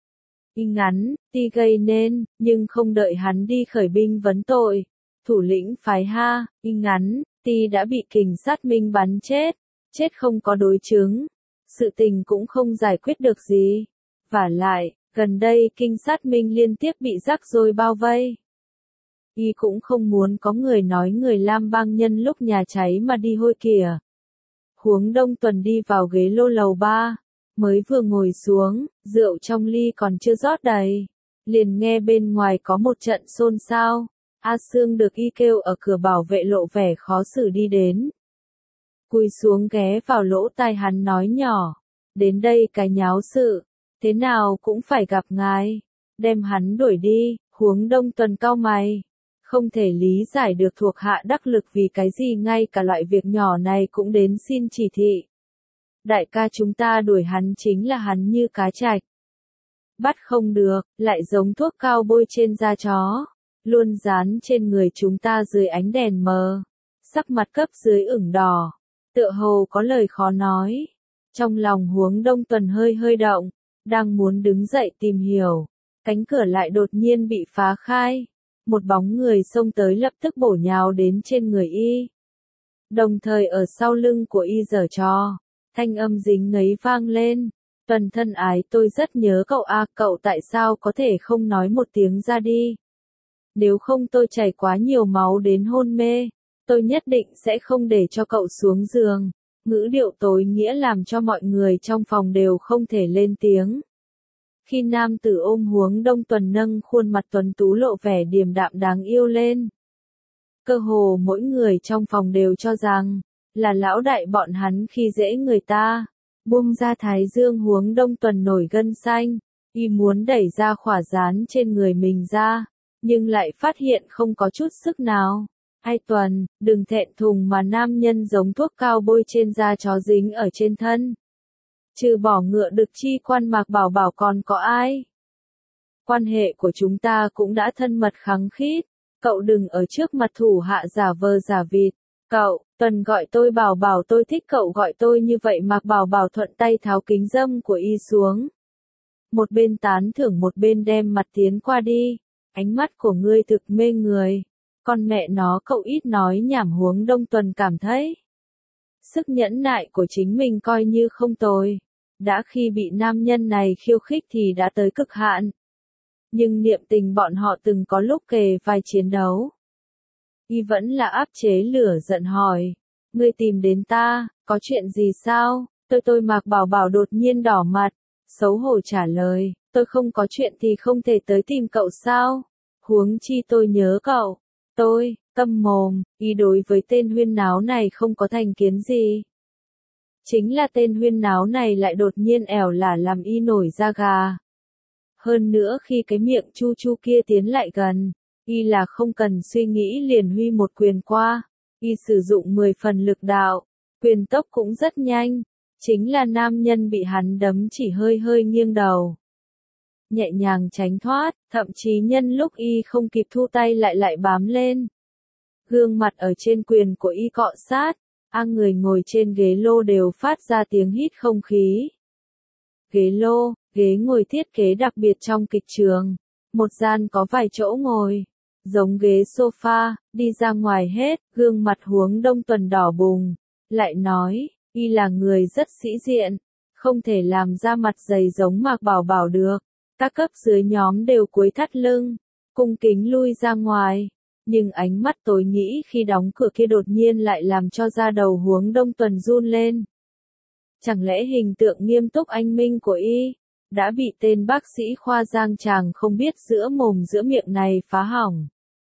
y ngắn, ti gây nên, nhưng không đợi hắn đi khởi binh vấn tội. Thủ lĩnh phái Ha, y ngắn, ti đã bị Kình Sát Minh bắn chết. chết không có đối chứng, sự tình cũng không giải quyết được gì. Vả lại, gần đây kinh sát minh liên tiếp bị rắc rối bao vây. Y cũng không muốn có người nói người Lam Bang nhân lúc nhà cháy mà đi hôi kìa. Huống Đông Tuần đi vào ghế lô lầu ba, mới vừa ngồi xuống, rượu trong ly còn chưa rót đầy. Liền nghe bên ngoài có một trận xôn xao, A Sương được y kêu ở cửa bảo vệ lộ vẻ khó xử đi đến. Cúi xuống ghé vào lỗ tai hắn nói nhỏ, đến đây cái nháo sự, thế nào cũng phải gặp ngài, đem hắn đuổi đi. Huống Đông Tuần cau mày, không thể lý giải được thuộc hạ đắc lực vì cái gì ngay cả loại việc nhỏ này cũng đến xin chỉ thị. Đại ca chúng ta đuổi hắn chính là hắn như cá trạch. Bắt không được, lại giống thuốc cao bôi trên da chó, luôn dán trên người chúng ta dưới ánh đèn mờ. Sắc mặt cấp dưới ửng đỏ, tựa hồ có lời khó nói. Trong lòng Huống Đông Tuần hơi hơi động, đang muốn đứng dậy tìm hiểu, cánh cửa lại đột nhiên bị phá khai. Một bóng người xông tới lập tức bổ nhào đến trên người y. Đồng thời ở sau lưng của y giở trò, thanh âm dính ngấy vang lên. Tuần thân ái, tôi rất nhớ cậu a, cậu tại sao có thể không nói một tiếng ra đi? Nếu không tôi chảy quá nhiều máu đến hôn mê, tôi nhất định sẽ không để cho cậu xuống giường. Ngữ điệu tối nghĩa làm cho mọi người trong phòng đều không thể lên tiếng. Khi nam tử ôm Huống Đông Tuần nâng khuôn mặt tuấn tú lộ vẻ điềm đạm đáng yêu lên. Cơ hồ mỗi người trong phòng đều cho rằng, là lão đại bọn hắn khi dễ người ta. Buông ra thái dương Huống Đông Tuần nổi gân xanh, y muốn đẩy ra khỏa dán trên người mình ra, nhưng lại phát hiện không có chút sức nào. Ai Tuần, đừng thẹn thùng mà nam nhân giống thuốc cao bôi trên da chó dính ở trên thân. Trừ bỏ ngựa đực chi quan Mạc Bảo Bảo còn có ai? Quan hệ của chúng ta cũng đã thân mật khăng khít, cậu đừng ở trước mặt thủ hạ giả vờ giả vịt. Cậu, Tuần gọi tôi Bảo Bảo, tôi thích cậu gọi tôi như vậy. Mạc Bảo Bảo thuận tay tháo kính dâm của y xuống. Một bên tán thưởng một bên đem mặt tiến qua đi. Ánh mắt của ngươi thực mê người. Con mẹ nó, cậu ít nói nhảm. Huống Đông Tuần cảm thấy sức nhẫn nại của chính mình coi như không tồi. Đã khi bị nam nhân này khiêu khích thì đã tới cực hạn. Nhưng niệm tình bọn họ từng có lúc kề vai chiến đấu. Y vẫn là áp chế lửa giận hỏi. Ngươi tìm đến ta, có chuyện gì sao? Tôi tôi Mạc Bảo Bảo đột nhiên đỏ mặt, xấu hổ trả lời. Tôi không có chuyện thì không thể tới tìm cậu sao? Huống chi tôi nhớ cậu. Tôi, câm mồm, y đối với tên huyên náo này không có thành kiến gì. Chính là tên huyên náo này lại đột nhiên ẻo lả làm y nổi da gà. Hơn nữa khi cái miệng chu chu kia tiến lại gần, y là không cần suy nghĩ liền huy một quyền qua. Y sử dụng mười phần lực đạo, quyền tốc cũng rất nhanh. Chính là nam nhân bị hắn đấm chỉ hơi hơi nghiêng đầu. Nhẹ nhàng tránh thoát, thậm chí nhân lúc y không kịp thu tay lại lại bám lên. Gương mặt ở trên quyền của y cọ sát, a người ngồi trên ghế lô đều phát ra tiếng hít không khí. Ghế lô, ghế ngồi thiết kế đặc biệt trong kịch trường. Một gian có vài chỗ ngồi, giống ghế sofa, đi ra ngoài hết. Gương mặt Huống Đông Tuần đỏ bừng, lại nói, y là người rất sĩ diện, không thể làm ra mặt dày giống Mạc Bảo Bảo được. Các cấp dưới nhóm đều cúi thắt lưng, cung kính lui ra ngoài. Nhưng ánh mắt tối nghĩ khi đóng cửa kia đột nhiên lại làm cho da đầu Huống Đông Tuần run lên. Chẳng lẽ hình tượng nghiêm túc anh minh của y đã bị tên bác sĩ khoa giang chàng không biết giữa mồm giữa miệng này phá hỏng?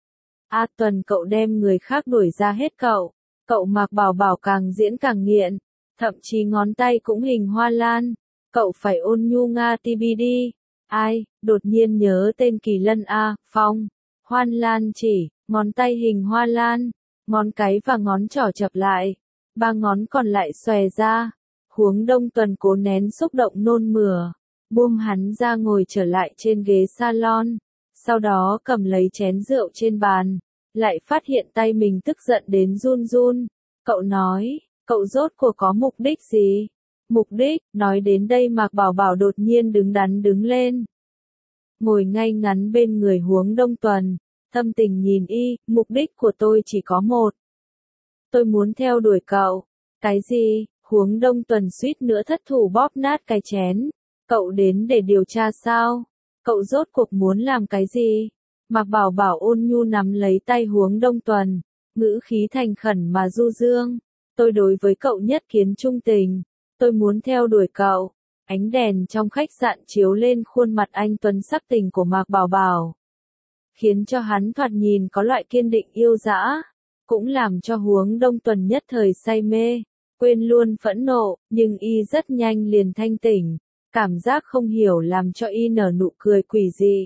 A Tuần, cậu đem người khác đuổi ra hết cậu. Cậu Mạc Bảo Bảo càng diễn càng nghiện, thậm chí ngón tay cũng hình hoa lan. Cậu phải ôn nhu nga tibi đi. Ai, đột nhiên nhớ tên Kỳ Lân A, Phong. Hoan lan chỉ, ngón tay hình hoa lan, ngón cái và ngón trỏ chập lại, ba ngón còn lại xòe ra. Huống Đông Tuần cố nén xúc động nôn mửa, buông hắn ra ngồi trở lại trên ghế salon, sau đó cầm lấy chén rượu trên bàn, lại phát hiện tay mình tức giận đến run run. Cậu nói, cậu rốt cuộc có mục đích gì? Mục đích, nói đến đây Mạc Bảo Bảo đột nhiên đứng đắn đứng lên. Ngồi ngay ngắn bên người Huống Đông Tuần, thâm tình nhìn y, mục đích của tôi chỉ có một. Tôi muốn theo đuổi cậu. Cái gì? Huống Đông Tuần suýt nữa thất thủ bóp nát cái chén. Cậu đến để điều tra sao? Cậu rốt cuộc muốn làm cái gì? Mạc Bảo Bảo ôn nhu nắm lấy tay Huống Đông Tuần, ngữ khí thành khẩn mà du dương. Tôi đối với cậu nhất kiến trung tình. Tôi muốn theo đuổi cậu. Ánh đèn trong khách sạn chiếu lên khuôn mặt anh tuấn sắc tình của Mạc Bảo Bảo, khiến cho hắn thoạt nhìn có loại kiên định yêu dã, cũng làm cho Huống Đông Tuần nhất thời say mê, quên luôn phẫn nộ, nhưng y rất nhanh liền thanh tỉnh, cảm giác không hiểu làm cho y nở nụ cười quỷ dị.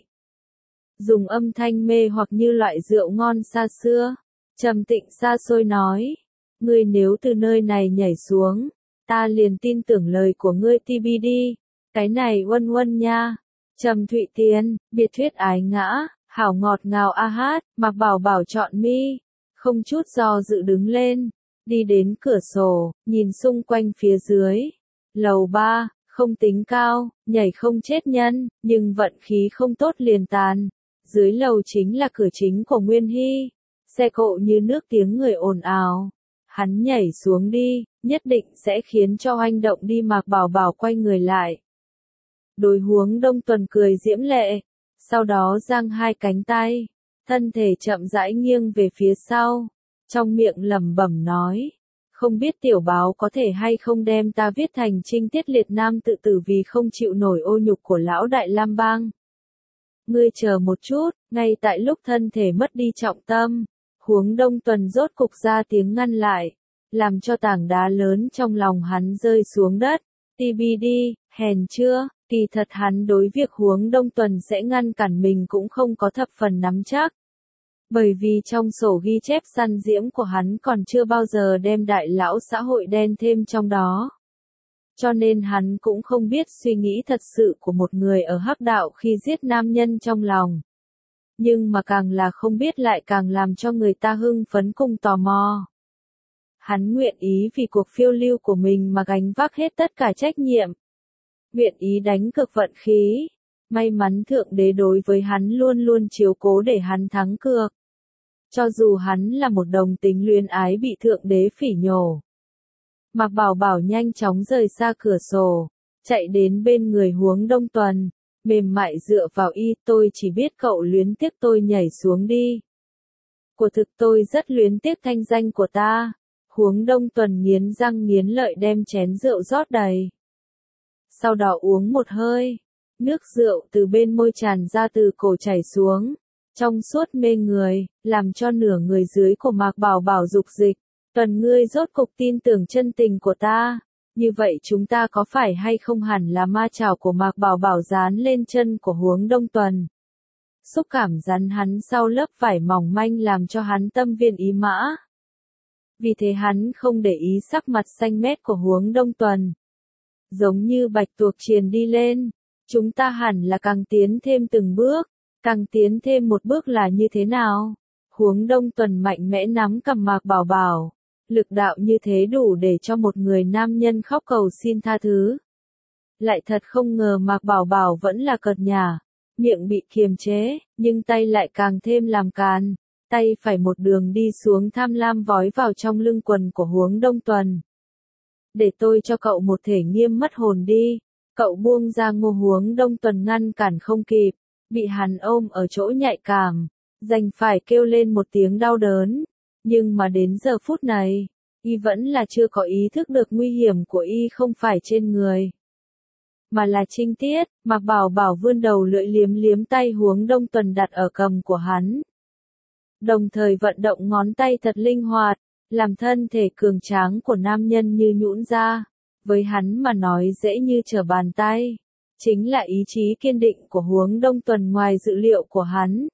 Dùng âm thanh mê hoặc như loại rượu ngon xa xưa, trầm tĩnh xa xôi nói, ngươi nếu từ nơi này nhảy xuống, ta liền tin tưởng lời của ngươi tê bê đê, cái này Uân Uân nha. Trầm Thụy Tiên, biệt thuyết ái ngã, hảo ngọt ngào a hát, Mạc Bảo Bảo chọn mi, không chút do dự đứng lên, đi đến cửa sổ, nhìn xung quanh phía dưới. Lầu ba, không tính cao, nhảy không chết nhân, nhưng vận khí không tốt liền tàn. Dưới lầu chính là cửa chính của Nguyên Hy, xe cộ như nước tiếng người ồn ào. Hắn nhảy xuống đi, nhất định sẽ khiến cho oanh động đi. Mạc Bảo Bảo quay người lại. Đối Huống Đông Tuần cười diễm lệ, sau đó giang hai cánh tay, thân thể chậm rãi nghiêng về phía sau, trong miệng lẩm bẩm nói, không biết tiểu báo có thể hay không đem ta viết thành trinh tiết liệt nam tự tử vì không chịu nổi ô nhục của lão đại Lam Bang. Ngươi chờ một chút, ngay tại lúc thân thể mất đi trọng tâm, Huống Đông Tuần rốt cục ra tiếng ngăn lại, làm cho tảng đá lớn trong lòng hắn rơi xuống đất. tê bê đê, hèn chưa, kỳ thật hắn đối việc Huống Đông Tuần sẽ ngăn cản mình cũng không có thập phần nắm chắc. Bởi vì trong sổ ghi chép săn diễm của hắn còn chưa bao giờ đem đại lão xã hội đen thêm trong đó. Cho nên hắn cũng không biết suy nghĩ thật sự của một người ở hắc đạo khi giết nam nhân trong lòng. Nhưng mà càng là không biết lại càng làm cho người ta hưng phấn cùng tò mò. Hắn nguyện ý vì cuộc phiêu lưu của mình mà gánh vác hết tất cả trách nhiệm. Nguyện ý đánh cực vận khí. May mắn Thượng Đế đối với hắn luôn luôn chiếu cố để hắn thắng cược. Cho dù hắn là một đồng tính luyến ái bị Thượng Đế phỉ nhổ. Mạc Bảo Bảo nhanh chóng rời xa cửa sổ, chạy đến bên người Huống Đông Tuần, mềm mại dựa vào y. Tôi chỉ biết cậu luyến tiếc tôi nhảy xuống đi. Của thực tôi rất luyến tiếc thanh danh của ta. Huống Đông Tuần nghiến răng nghiến lợi đem chén rượu rót đầy. Sau đó uống một hơi, nước rượu từ bên môi tràn ra từ cổ chảy xuống, trong suốt mê người, làm cho nửa người dưới của Mạc Bảo Bảo dục dịch. Tuần ngươi rốt cục tin tưởng chân tình của ta, như vậy chúng ta có phải hay không hẳn là ma chảo của Mạc Bảo Bảo dán lên chân của Huống Đông Tuần. Xúc cảm rắn hắn sau lớp vải mỏng manh làm cho hắn tâm viên ý mã. Vì thế hắn không để ý sắc mặt xanh mét của Huống Đông Tuần. Giống như bạch tuộc triền đi lên, chúng ta hẳn là càng tiến thêm từng bước, càng tiến thêm một bước là như thế nào? Huống Đông Tuần mạnh mẽ nắm cầm Mạc Bảo Bảo, lực đạo như thế đủ để cho một người nam nhân khóc cầu xin tha thứ. Lại thật không ngờ Mạc Bảo Bảo vẫn là cợt nhả, miệng bị kiềm chế, nhưng tay lại càng thêm làm càn. Tay phải một đường đi xuống tham lam vói vào trong lưng quần của Huống Đông Tuần. Để tôi cho cậu một thể nghiêm mất hồn đi. Cậu buông ra Ngô. Huống Đông Tuần ngăn cản không kịp, bị hắn ôm ở chỗ nhạy cảm, đành phải kêu lên một tiếng đau đớn. Nhưng mà đến giờ phút này, y vẫn là chưa có ý thức được nguy hiểm của y không phải trên người, mà là trinh tiết. Mạc Bảo Bảo vươn đầu lưỡi liếm liếm tay Huống Đông Tuần đặt ở cầm của hắn. Đồng thời vận động ngón tay thật linh hoạt, làm thân thể cường tráng của nam nhân như nhũn ra. Với hắn mà nói dễ như trở bàn tay. Chính là ý chí kiên định của Huống Đông Tuần ngoài dự liệu của hắn.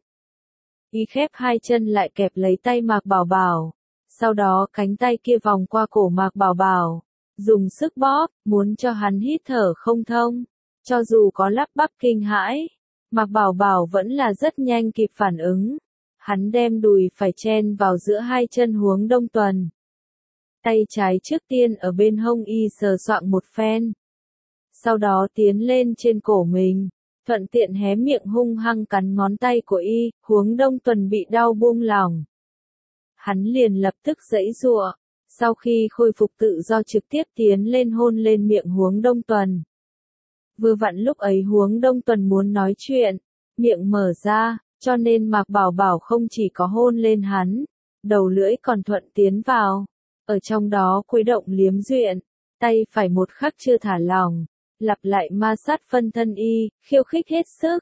Y khép hai chân lại kẹp lấy tay Mạc Bảo Bảo. Sau đó cánh tay kia vòng qua cổ Mạc Bảo Bảo. Dùng sức bóp, muốn cho hắn hít thở không thông. Cho dù có lắp bắp kinh hãi, Mạc Bảo Bảo vẫn là rất nhanh kịp phản ứng. Hắn đem đùi phải chen vào giữa hai chân Huống Đông Tuần. Tay trái trước tiên ở bên hông y sờ soạng một phen. Sau đó tiến lên trên cổ mình, thuận tiện hé miệng hung hăng cắn ngón tay của y. Huống Đông Tuần bị đau buông lỏng. Hắn liền lập tức giãy giụa, Sau khi khôi phục tự do trực tiếp tiến lên hôn lên miệng Huống Đông Tuần. Vừa vặn lúc ấy Huống Đông Tuần muốn nói chuyện, miệng mở ra, cho nên Mạc Bảo Bảo không chỉ có hôn lên hắn, đầu lưỡi còn thuận tiến vào, ở trong đó khuấy động liếm duyện, tay phải một khắc chưa thả lỏng, lặp lại ma sát phân thân y, khiêu khích hết sức.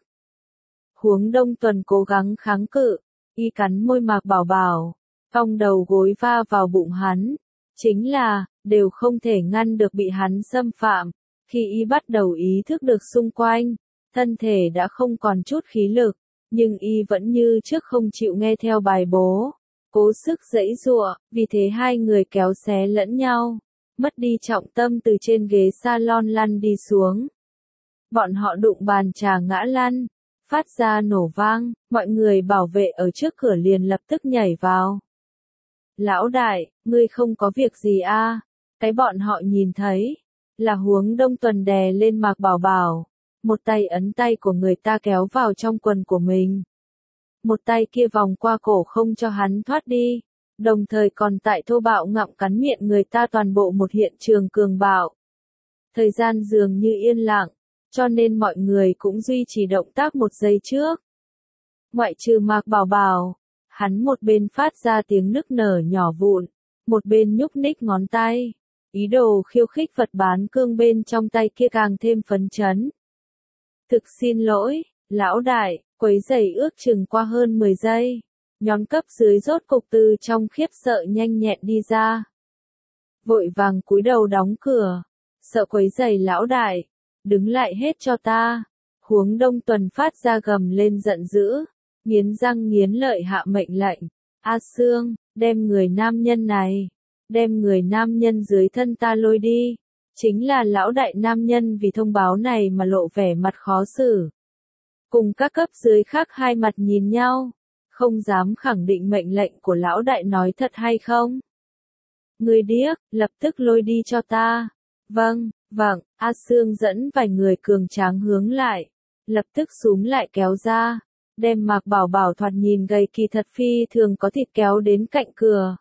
Huống Đông Tuần cố gắng kháng cự, y cắn môi Mạc Bảo Bảo, cong đầu gối va vào bụng hắn, chính là, đều không thể ngăn được bị hắn xâm phạm. Khi y bắt đầu ý thức được xung quanh, thân thể đã không còn chút khí lực, nhưng y vẫn như trước không chịu nghe theo bài bố, cố sức giãy giụa, vì thế hai người kéo xé lẫn nhau, mất đi trọng tâm từ trên ghế salon lăn đi xuống. Bọn họ đụng bàn trà ngã lăn, phát ra nổ vang, mọi người bảo vệ ở trước cửa liền lập tức nhảy vào. Lão đại, ngươi không có việc gì a? À? Cái bọn họ nhìn thấy là Huống Đông Tuần đè lên Mạc Bảo Bảo, một tay ấn tay của người ta kéo vào trong quần của mình. Một tay kia vòng qua cổ không cho hắn thoát đi, đồng thời còn tại thô bạo ngậm cắn miệng người ta toàn bộ một hiện trường cường bạo. Thời gian dường như yên lặng, cho nên mọi người cũng duy trì động tác một giây trước. Ngoại trừ Mạc Bảo Bảo, hắn một bên phát ra tiếng nức nở nhỏ vụn, một bên nhúc nhích ngón tay. Ý đồ khiêu khích vật bán cương bên trong tay kia càng thêm phấn chấn. Thực xin lỗi, lão đại, quấy rầy ước chừng qua hơn mười giây. Nhóm cấp dưới rốt cục từ trong khiếp sợ nhanh nhẹn đi ra. Vội vàng cúi đầu đóng cửa. Sợ quấy rầy lão đại. Đứng lại hết cho ta. Huống Đông Tuần phát ra gầm lên giận dữ. Nghiến răng nghiến lợi hạ mệnh lệnh. A Sương, đem người nam nhân này. Đem người nam nhân dưới thân ta lôi đi. Chính là lão đại nam nhân vì thông báo này mà lộ vẻ mặt khó xử. Cùng các cấp dưới khác hai mặt nhìn nhau. Không dám khẳng định mệnh lệnh của lão đại nói thật hay không. Người điếc, lập tức lôi đi cho ta. Vâng, vâng, A Sương dẫn vài người cường tráng hướng lại. Lập tức xúm lại kéo ra. Đem Mạc Bảo Bảo thoạt nhìn gầy kỳ thật phi thường có thịt kéo đến cạnh cửa.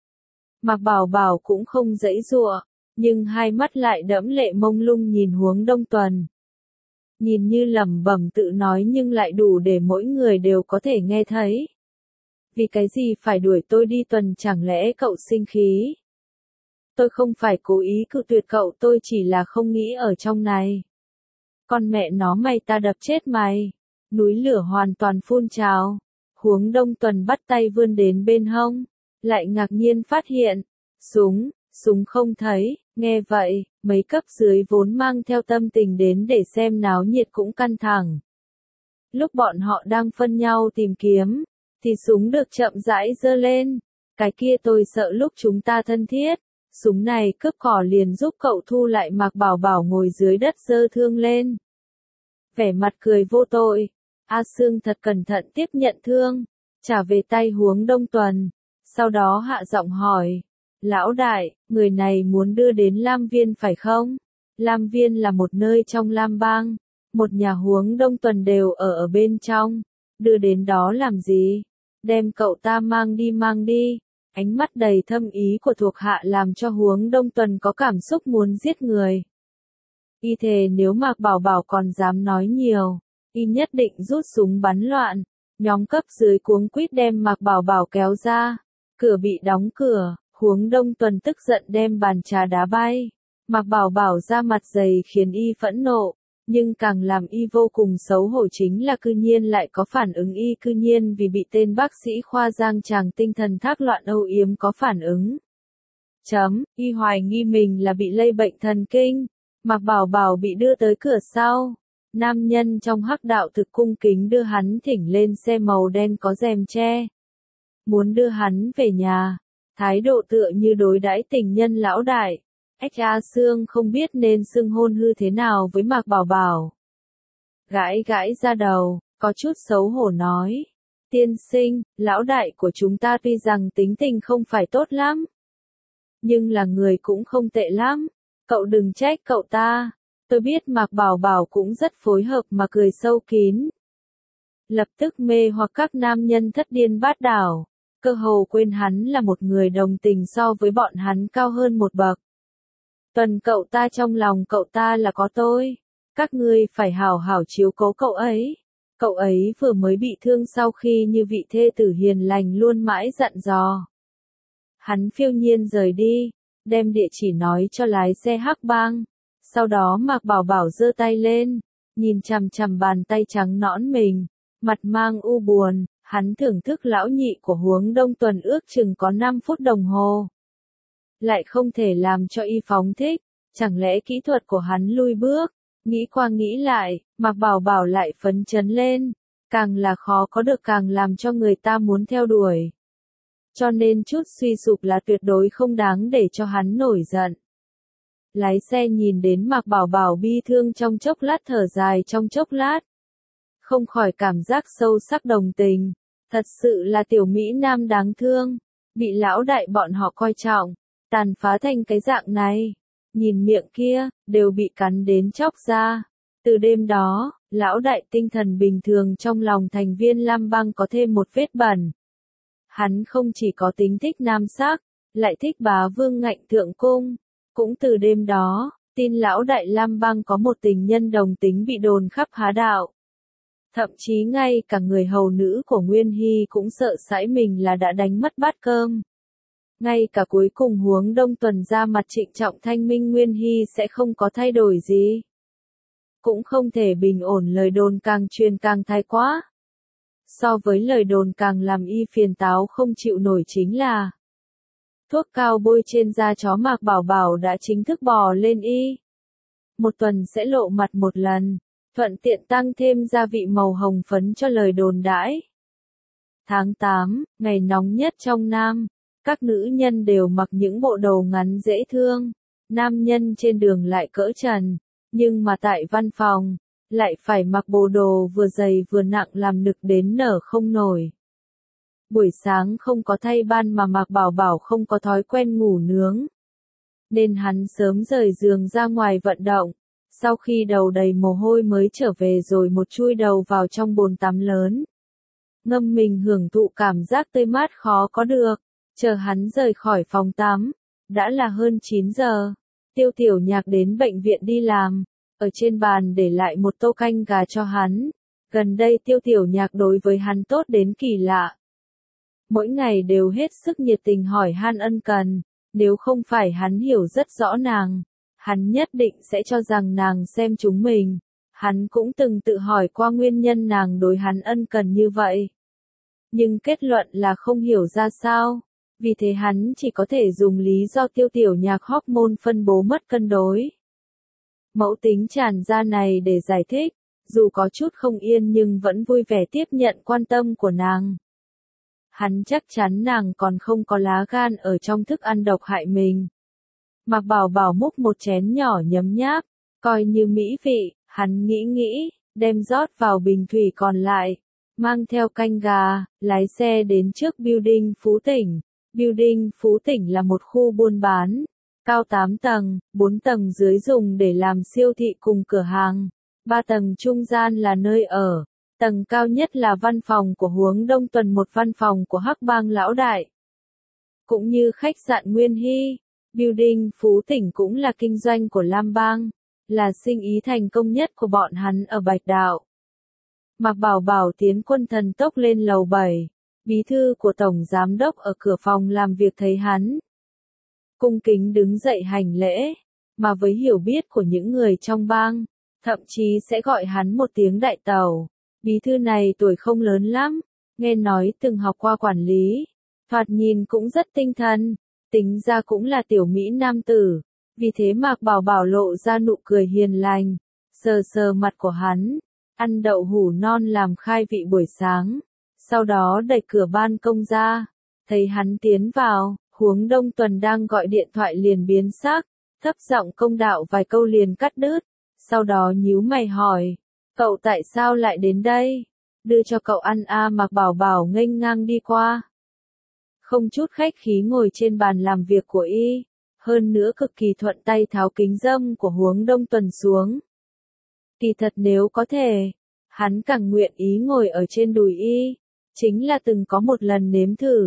Mạc Bảo Bảo cũng không giãy giụa, nhưng hai mắt lại đẫm lệ mông lung nhìn Huống Đông Tuần. Nhìn như lẩm bẩm tự nói nhưng lại đủ để mỗi người đều có thể nghe thấy. Vì cái gì phải đuổi tôi đi Tuần, chẳng lẽ cậu sinh khí? Tôi không phải cố ý cự tuyệt cậu, tôi chỉ là không nghĩ ở trong này. Con mẹ nó mày, ta đập chết mày. Núi lửa hoàn toàn phun trào. Huống Đông Tuần bắt tay vươn đến bên hông. Lại ngạc nhiên phát hiện, súng, súng không thấy, nghe vậy, mấy cấp dưới vốn mang theo tâm tình đến để xem náo nhiệt cũng căng thẳng. Lúc bọn họ đang phân nhau tìm kiếm, thì súng được chậm rãi giơ lên, cái kia tôi sợ lúc chúng ta thân thiết, súng này cướp cỏ liền giúp cậu thu lại. Mạc Bảo Bảo ngồi dưới đất giơ thương lên. Vẻ mặt cười vô tội, A Sương thật cẩn thận tiếp nhận thương, trả về tay Huống Đông Tuần. Sau đó hạ giọng hỏi, lão đại, người này muốn đưa đến Lam Viên phải không? Lam Viên là một nơi trong Lam Bang, một nhà Huống Đông Tuần đều ở ở bên trong, đưa đến đó làm gì? Đem cậu ta mang đi mang đi. Ánh mắt đầy thâm ý của thuộc hạ làm cho Huống Đông Tuần có cảm xúc muốn giết người. Y thề nếu Mạc Bảo Bảo còn dám nói nhiều, y nhất định rút súng bắn loạn. Nhóm cấp dưới cuống quýt đem Mạc Bảo Bảo kéo ra. Cửa bị đóng cửa, Huống Đông Tuần tức giận đem bàn trà đá bay. Mạc Bảo Bảo ra mặt dày khiến y phẫn nộ, nhưng càng làm y vô cùng xấu hổ chính là cư nhiên lại có phản ứng. Y cư nhiên vì bị tên bác sĩ khoa giang tràng tinh thần thác loạn âu yếm có phản ứng. Chấm, y hoài nghi mình là bị lây bệnh thần kinh. Mạc Bảo Bảo bị đưa tới cửa sau. Nam nhân trong hắc đạo thực cung kính đưa hắn thỉnh lên xe màu đen có rèm che. Muốn đưa hắn về nhà, thái độ tựa như đối đãi tình nhân lão đại. Ếch A Sương không biết nên xưng hôn hư thế nào với Mạc Bảo Bảo. Gãi gãi ra đầu, có chút xấu hổ nói. Tiên sinh, lão đại của chúng ta tuy rằng tính tình không phải tốt lắm, nhưng là người cũng không tệ lắm. Cậu đừng trách cậu ta. Tôi biết Mạc Bảo Bảo cũng rất phối hợp mà cười sâu kín. Lập tức mê hoặc các nam nhân thất điên bát đảo. cơ hồ quên hắn là một người đồng tình so với bọn hắn cao hơn một bậc. Tuần cậu ta trong lòng cậu ta là có tôi. Các ngươi phải hảo hảo chiếu cố cậu ấy. Cậu ấy vừa mới bị thương sau khi như vị thê tử hiền lành luôn mãi dặn dò. Hắn phiêu nhiên rời đi, đem địa chỉ nói cho lái xe hắc bang. Sau đó Mạc Bảo Bảo giơ tay lên, nhìn chằm chằm bàn tay trắng nõn mình, mặt mang u buồn, hắn thưởng thức lão nhị của Huống Đông Tuần ước chừng có năm phút đồng hồ. Lại không thể làm cho y phóng thích, chẳng lẽ kỹ thuật của hắn lui bước, nghĩ qua nghĩ lại, Mạc Bảo Bảo lại phấn chấn lên, càng là khó có được càng làm cho người ta muốn theo đuổi. Cho nên chút suy sụp là tuyệt đối không đáng để cho hắn nổi giận. Lái xe nhìn đến Mạc Bảo Bảo bi thương trong chốc lát thở dài trong chốc lát. Không khỏi cảm giác sâu sắc đồng tình. Thật sự là tiểu Mỹ Nam đáng thương. Bị lão đại bọn họ coi trọng. Tàn phá thành cái dạng này. Nhìn miệng kia, đều bị cắn đến chóc ra. Từ đêm đó, lão đại tinh thần bình thường trong lòng thành viên Lam Bang có thêm một vết bẩn. Hắn không chỉ có tính thích nam sắc, lại thích bá vương ngạnh thượng cung. Cũng từ đêm đó, tin lão đại Lam Bang có một tình nhân đồng tính bị đồn khắp há đạo. Thậm chí ngay cả người hầu nữ của Nguyên Hy cũng sợ sãi mình là đã đánh mất bát cơm. Ngay cả cuối cùng Huống Đông Tuần ra mặt trịnh trọng thanh minh Nguyên Hy sẽ không có thay đổi gì. Cũng không thể bình ổn, lời đồn càng truyền càng thái quá. So với lời đồn càng làm y phiền táo không chịu nổi chính là thuốc cao bôi trên da chó Mạc Bảo Bảo đã chính thức bò lên y. Một tuần sẽ lộ mặt một lần, thuận tiện tăng thêm gia vị màu hồng phấn cho lời đồn đãi. Tháng tám, ngày nóng nhất trong Nam, các nữ nhân đều mặc những bộ đồ ngắn dễ thương, nam nhân trên đường lại cỡ trần, nhưng mà tại văn phòng, lại phải mặc bộ đồ vừa dày vừa nặng làm nực đến nở không nổi. Buổi sáng không có thay ban mà Mạc Bảo Bảo không có thói quen ngủ nướng. Nên hắn sớm rời giường ra ngoài vận động, sau khi đầu đầy mồ hôi mới trở về rồi một chui đầu vào trong bồn tắm lớn. Ngâm mình hưởng thụ cảm giác tươi mát khó có được, chờ hắn rời khỏi phòng tắm, đã là hơn chín giờ. Tiêu Tiểu Nhạc đến bệnh viện đi làm, ở trên bàn để lại một tô canh gà cho hắn. Gần đây Tiêu Tiểu Nhạc đối với hắn tốt đến kỳ lạ. Mỗi ngày đều hết sức nhiệt tình hỏi han ân cần, nếu không phải hắn hiểu rất rõ nàng, hắn nhất định sẽ cho rằng nàng xem chúng mình. Hắn cũng từng tự hỏi qua nguyên nhân nàng đối hắn ân cần như vậy. Nhưng kết luận là không hiểu ra sao, vì thế hắn chỉ có thể dùng lý do Tiêu Tiểu Nhạc hormone phân bố mất cân đối. Mẫu tính tràn ra này để giải thích, dù có chút không yên nhưng vẫn vui vẻ tiếp nhận quan tâm của nàng. Hắn chắc chắn nàng còn không có lá gan ở trong thức ăn độc hại mình. Mạc Bảo Bảo múc một chén nhỏ nhấm nháp, coi như mỹ vị, hắn nghĩ nghĩ, đem rót vào bình thủy còn lại, mang theo canh gà, lái xe đến trước Building Phú Tỉnh. Building Phú Tỉnh là một khu buôn bán, cao tám tầng, bốn tầng dưới dùng để làm siêu thị cùng cửa hàng, ba tầng trung gian là nơi ở. Tầng cao nhất là văn phòng của Huống Đông Tuần, một văn phòng của Hắc Bang lão đại. Cũng như khách sạn Nguyên Hy, Building Phú Tỉnh cũng là kinh doanh của Lam Bang, là sinh ý thành công nhất của bọn hắn ở Bạch Đạo. Mạc Bảo Bảo tiến quân thần tốc lên lầu bảy, bí thư của Tổng Giám đốc ở cửa phòng làm việc thấy hắn. Cung kính đứng dậy hành lễ, mà với hiểu biết của những người trong bang, thậm chí sẽ gọi hắn một tiếng đại tẩu. Bí thư này tuổi không lớn lắm, nghe nói từng học qua quản lý, thoạt nhìn cũng rất tinh thần, tính ra cũng là tiểu Mỹ nam tử, vì thế Mạc Bảo Bảo lộ ra nụ cười hiền lành, sờ sờ mặt của hắn, ăn đậu hủ non làm khai vị buổi sáng, sau đó đẩy cửa ban công ra, thấy hắn tiến vào, Huống Đông Tuần đang gọi điện thoại liền biến sắc, thấp giọng công đạo vài câu liền cắt đứt, sau đó nhíu mày hỏi. Cậu tại sao lại đến đây? Đưa cho cậu ăn a. Mạc Bảo Bảo nghênh ngang đi qua. Không chút khách khí ngồi trên bàn làm việc của y, hơn nữa cực kỳ thuận tay tháo kính râm của Huống Đông Tuần xuống. Kỳ thật nếu có thể, hắn càng nguyện ý ngồi ở trên đùi y, chính là từng có một lần nếm thử,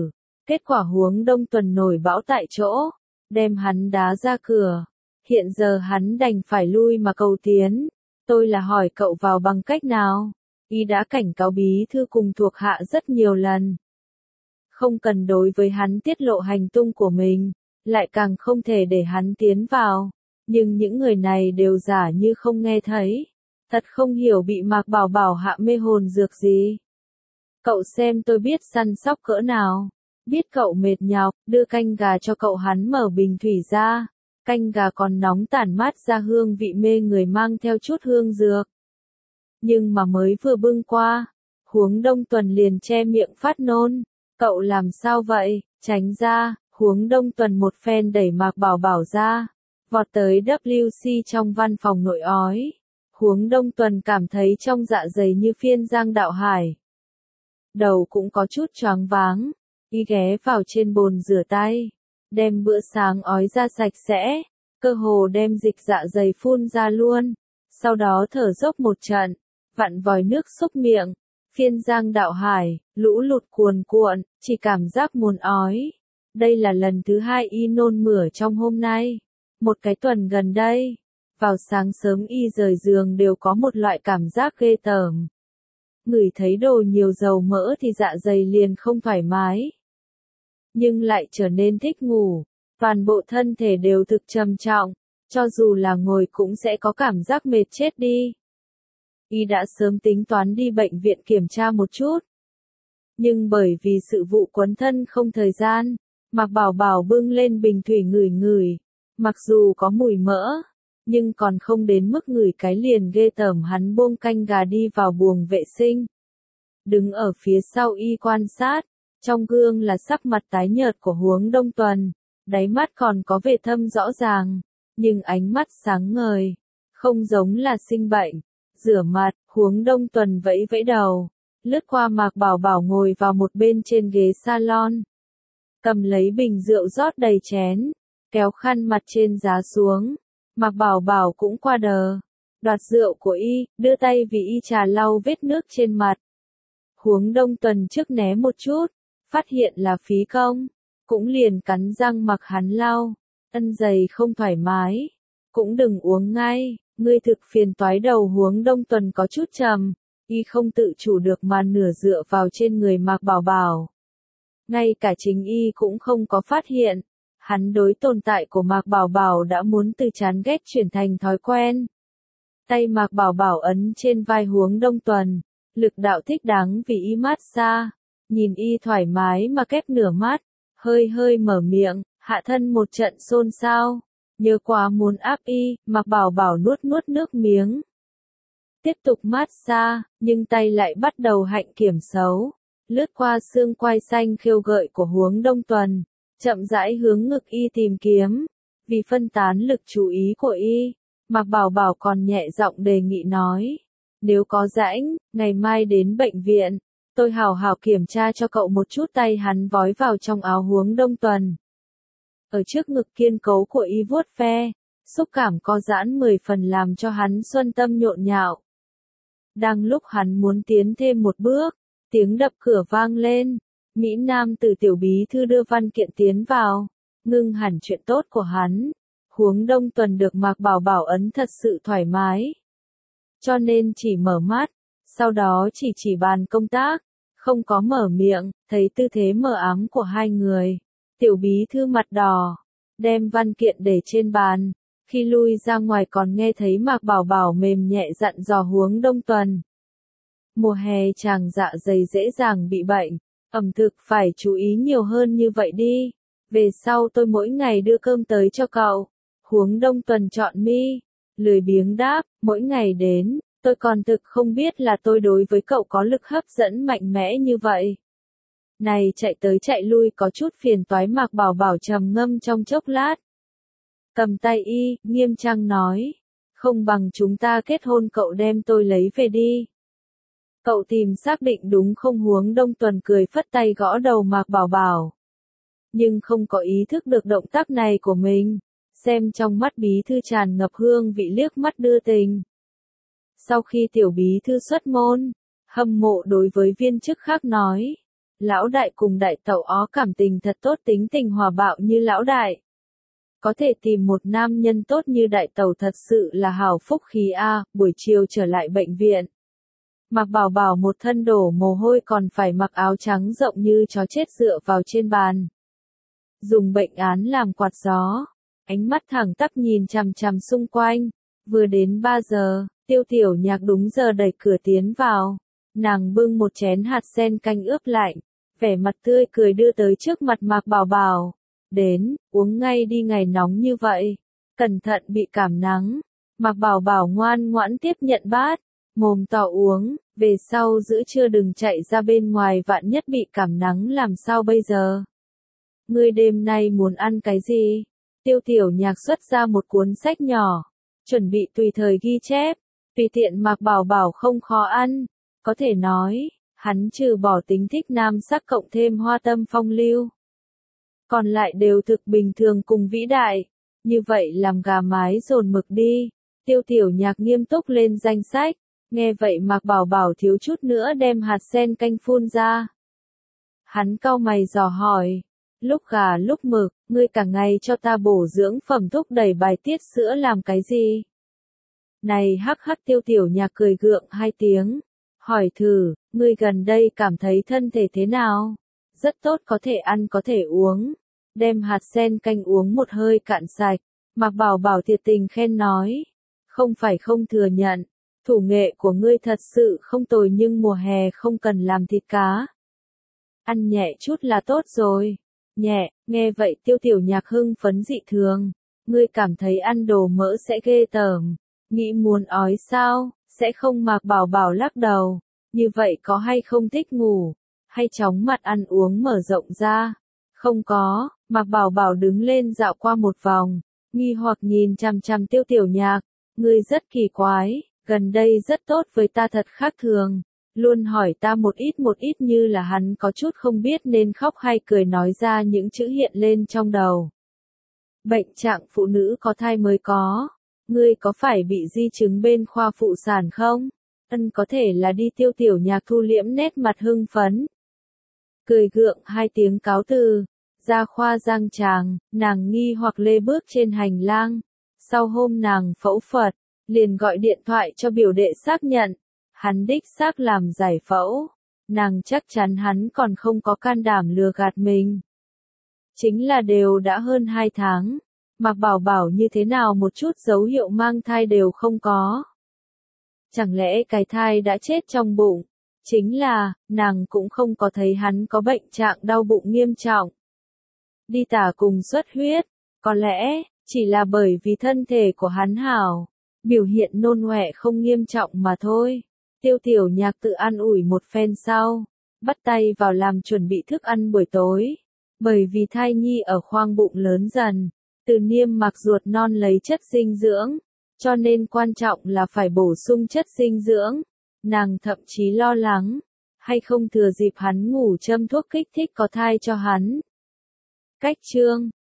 Kết quả Huống Đông Tuần nổi bão tại chỗ, đem hắn đá ra cửa. Hiện giờ hắn đành phải lui mà cầu tiến. Tôi là hỏi cậu vào bằng cách nào? Y đã cảnh cáo bí thư cùng thuộc hạ rất nhiều lần. Không cần đối với hắn tiết lộ hành tung của mình, lại càng không thể để hắn tiến vào. Nhưng những người này đều giả như không nghe thấy. Thật không hiểu bị Mạc Bảo Bảo hạ mê hồn dược gì. Cậu xem tôi biết săn sóc cỡ nào. Biết cậu mệt nhọc, đưa canh gà cho cậu, hắn mở bình thủy ra. Canh gà còn nóng tản mát ra hương vị mê người mang theo chút hương dược. Nhưng mà mới vừa bưng qua, Huống Đông Tuần liền che miệng phát nôn. Cậu làm sao vậy? Tránh ra. Huống Đông Tuần một phen đẩy Mạc Bảo Bảo ra, vọt tới W C trong văn phòng nội ói. Huống Đông Tuần cảm thấy trong dạ dày như phiên giang đạo hải. Đầu cũng có chút choáng váng. Y ghé vào trên bồn rửa tay, đem bữa sáng ói ra sạch sẽ, cơ hồ đem dịch dạ dày phun ra luôn. Sau đó thở dốc một trận, vặn vòi nước xúc miệng. Phiên giang đạo hải, lũ lụt cuồn cuộn, chỉ cảm giác muốn ói. Đây là lần thứ hai y nôn mửa trong hôm nay. Một cái tuần gần đây, vào sáng sớm y rời giường đều có một loại cảm giác ghê tởm. Ngửi thấy đồ nhiều dầu mỡ thì dạ dày liền không thoải mái. Nhưng lại trở nên thích ngủ, toàn bộ thân thể đều thực trầm trọng, cho dù là ngồi cũng sẽ có cảm giác mệt chết đi. Y đã sớm tính toán đi bệnh viện kiểm tra một chút. Nhưng bởi vì sự vụ quấn thân không thời gian, Mạc Bảo Bảo bưng lên bình thủy ngửi ngửi, mặc dù có mùi mỡ, nhưng còn không đến mức ngửi cái liền ghê tởm. Hắn buông canh gà đi vào buồng vệ sinh. Đứng ở phía sau y quan sát, trong gương là sắc mặt tái nhợt của Huống Đông Tuần, đáy mắt còn có vẻ thâm rõ ràng, nhưng ánh mắt sáng ngời, không giống là sinh bệnh. Rửa mặt, Huống Đông Tuần vẫy vẫy đầu, lướt qua Mạc Bảo Bảo ngồi vào một bên trên ghế salon. Cầm lấy bình rượu rót đầy chén, kéo khăn mặt trên giá xuống. Mạc Bảo Bảo cũng qua đờ, đoạt rượu của y, đưa tay vì y trà lau vết nước trên mặt. Huống Đông Tuần trước né một chút, phát hiện là phí công, cũng liền cắn răng mặc hắn lau. Ân giày không thoải mái, cũng đừng uống ngay, ngươi thực phiền toái đầu. Huống Đông Tuần có chút trầm, y không tự chủ được mà nửa dựa vào trên người Mạc Bảo Bảo. Ngay cả chính y cũng không có phát hiện, hắn đối tồn tại của Mạc Bảo Bảo đã muốn từ chán ghét chuyển thành thói quen. Tay Mạc Bảo Bảo ấn trên vai Huống Đông Tuần, lực đạo thích đáng vì y mát xa. Nhìn y thoải mái mà khép nửa mắt, hơi hơi mở miệng, hạ thân một trận xôn xao. Nhớ quá muốn áp y, Mạc Bảo Bảo nuốt nuốt nước miếng. Tiếp tục mát xa, nhưng tay lại bắt đầu hạnh kiểm xấu. Lướt qua xương quai xanh khêu gợi của Huống Đông Tuần, chậm rãi hướng ngực y tìm kiếm. Vì phân tán lực chú ý của y, Mạc Bảo Bảo còn nhẹ giọng đề nghị nói. Nếu có rãnh, ngày mai đến bệnh viện, tôi hào hào kiểm tra cho cậu một chút. Tay hắn vói vào trong áo Huống Đông Tuần. Ở trước ngực kiên cố của y vuốt ve, xúc cảm co giãn mười phần làm cho hắn xuân tâm nhộn nhạo. Đang lúc hắn muốn tiến thêm một bước, tiếng đập cửa vang lên. Mỹ Nam từ tiểu bí thư đưa văn kiện tiến vào, ngưng hẳn chuyện tốt của hắn. Huống Đông Tuần được Mạc Bảo Bảo ấn thật sự thoải mái, cho nên chỉ mở mắt, sau đó chỉ chỉ bàn công tác, không có mở miệng. Thấy tư thế mờ ám của hai người, tiểu bí thư mặt đỏ, đem văn kiện để trên bàn. Khi lui ra ngoài còn nghe thấy Mạc Bảo Bảo mềm nhẹ dặn dò Huống Đông Tuần. Mùa hè chàng dạ dày dễ dàng bị bệnh, ẩm thực phải chú ý nhiều hơn như vậy đi. Về sau tôi mỗi ngày đưa cơm tới cho cậu. Huống Đông Tuần chọn mi, lười biếng đáp, mỗi ngày đến, tôi còn thực không biết là tôi đối với cậu có lực hấp dẫn mạnh mẽ như vậy. Này chạy tới chạy lui có chút phiền toái. Mạc Bảo Bảo trầm ngâm trong chốc lát. Cầm tay y, nghiêm trang nói. Không bằng chúng ta kết hôn, cậu đem tôi lấy về đi. Cậu tìm xác định đúng không? Huống Đông Tuần cười phất tay gõ đầu Mạc Bảo Bảo. Nhưng không có ý thức được động tác này của mình. Xem trong mắt bí thư tràn ngập hương vị liếc mắt đưa tình. Sau khi tiểu bí thư xuất môn, hâm mộ đối với viên chức khác nói. Lão đại cùng đại tẩu ó cảm tình thật tốt, tính tình hòa bạo như lão đại. Có thể tìm một nam nhân tốt như đại tẩu thật sự là hào phúc khí a. Buổi chiều trở lại bệnh viện. Mạc Bảo Bảo một thân đổ mồ hôi còn phải mặc áo trắng rộng như chó chết dựa vào trên bàn. Dùng bệnh án làm quạt gió. Ánh mắt thẳng tắp nhìn chằm chằm xung quanh. Vừa đến ba giờ, Tiêu Tiểu Nhạc đúng giờ đẩy cửa tiến vào. Nàng bưng một chén hạt sen canh ướp lạnh. Vẻ mặt tươi cười đưa tới trước mặt Mạc Bảo Bảo. Đến, uống ngay đi, ngày nóng như vậy. Cẩn thận bị cảm nắng. Mạc Bảo Bảo ngoan ngoãn tiếp nhận bát. Mồm to uống, về sau giữa trưa đừng chạy ra bên ngoài, vạn nhất bị cảm nắng làm sao bây giờ. Ngươi đêm nay muốn ăn cái gì? Tiêu Tiểu Nhạc xuất ra một cuốn sách nhỏ. Chuẩn bị tùy thời ghi chép. Tùy tiện Mạc Bảo Bảo không khó ăn. Có thể nói, hắn trừ bỏ tính thích nam sắc cộng thêm hoa tâm phong lưu. Còn lại đều thực bình thường cùng vĩ đại. Như vậy làm gà mái dồn mực đi. Tiêu Tiểu Nhạc nghiêm túc lên danh sách. Nghe vậy Mạc Bảo Bảo thiếu chút nữa đem hạt sen canh phun ra. Hắn cau mày dò hỏi. Lúc gà lúc mực, ngươi cả ngày cho ta bổ dưỡng phẩm thúc đẩy bài tiết sữa làm cái gì? Này hắc hắc. Tiêu Tiểu Nhạc cười gượng hai tiếng. Hỏi thử, ngươi gần đây cảm thấy thân thể thế nào? Rất tốt, có thể ăn có thể uống. Đem hạt sen canh uống một hơi cạn sạch. Mạc Bảo Bảo thiệt tình khen nói. Không phải không thừa nhận. Thủ nghệ của ngươi thật sự không tồi, nhưng mùa hè không cần làm thịt cá. Ăn nhẹ chút là tốt rồi. Nhẹ, nghe vậy Tiêu Tiểu Nhạc hưng phấn dị thường. Ngươi cảm thấy ăn đồ mỡ sẽ ghê tởm. Nghĩ muốn ói sao, sẽ không. Mạc Bảo Bảo lắc đầu. Như vậy có hay không thích ngủ, hay chóng mặt ăn uống mở rộng ra? Không có. Mạc Bảo Bảo đứng lên dạo qua một vòng. Nghi hoặc nhìn chằm chằm Tiêu Tiểu Nhạc. Ngươi rất kỳ quái. Gần đây rất tốt với ta thật khác thường, luôn hỏi ta một ít một ít, như là hắn có chút không biết nên khóc hay cười, nói ra những chữ hiện lên trong đầu. Bệnh trạng phụ nữ có thai mới có. Ngươi có phải bị di chứng bên khoa phụ sản không? Ân, có thể là đi. Tiêu Tiểu Nhạc thu liễm nét mặt hưng phấn. Cười gượng hai tiếng cáo từ. Ra khoa Giang Tràng, nàng nghi hoặc lê bước trên hành lang. Sau hôm nàng phẫu thuật, liền gọi điện thoại cho biểu đệ xác nhận. Hắn đích xác làm giải phẫu. Nàng chắc chắn hắn còn không có can đảm lừa gạt mình. Chính là đều đã hơn hai tháng. Mạc Bảo Bảo như thế nào một chút dấu hiệu mang thai đều không có. Chẳng lẽ cái thai đã chết trong bụng? Chính là, nàng cũng không có thấy hắn có bệnh trạng đau bụng nghiêm trọng. Đi tả cùng xuất huyết. Có lẽ, chỉ là bởi vì thân thể của hắn hảo. Biểu hiện nôn ọe không nghiêm trọng mà thôi. Tiêu Tiểu Nhạc tự an ủi một phen sau. Bắt tay vào làm chuẩn bị thức ăn buổi tối. Bởi vì thai nhi ở khoang bụng lớn dần. Từ niêm mạc ruột non lấy chất dinh dưỡng. Cho nên quan trọng là phải bổ sung chất dinh dưỡng. Nàng thậm chí lo lắng. Hay không thừa dịp hắn ngủ châm thuốc kích thích có thai cho hắn. Cách chương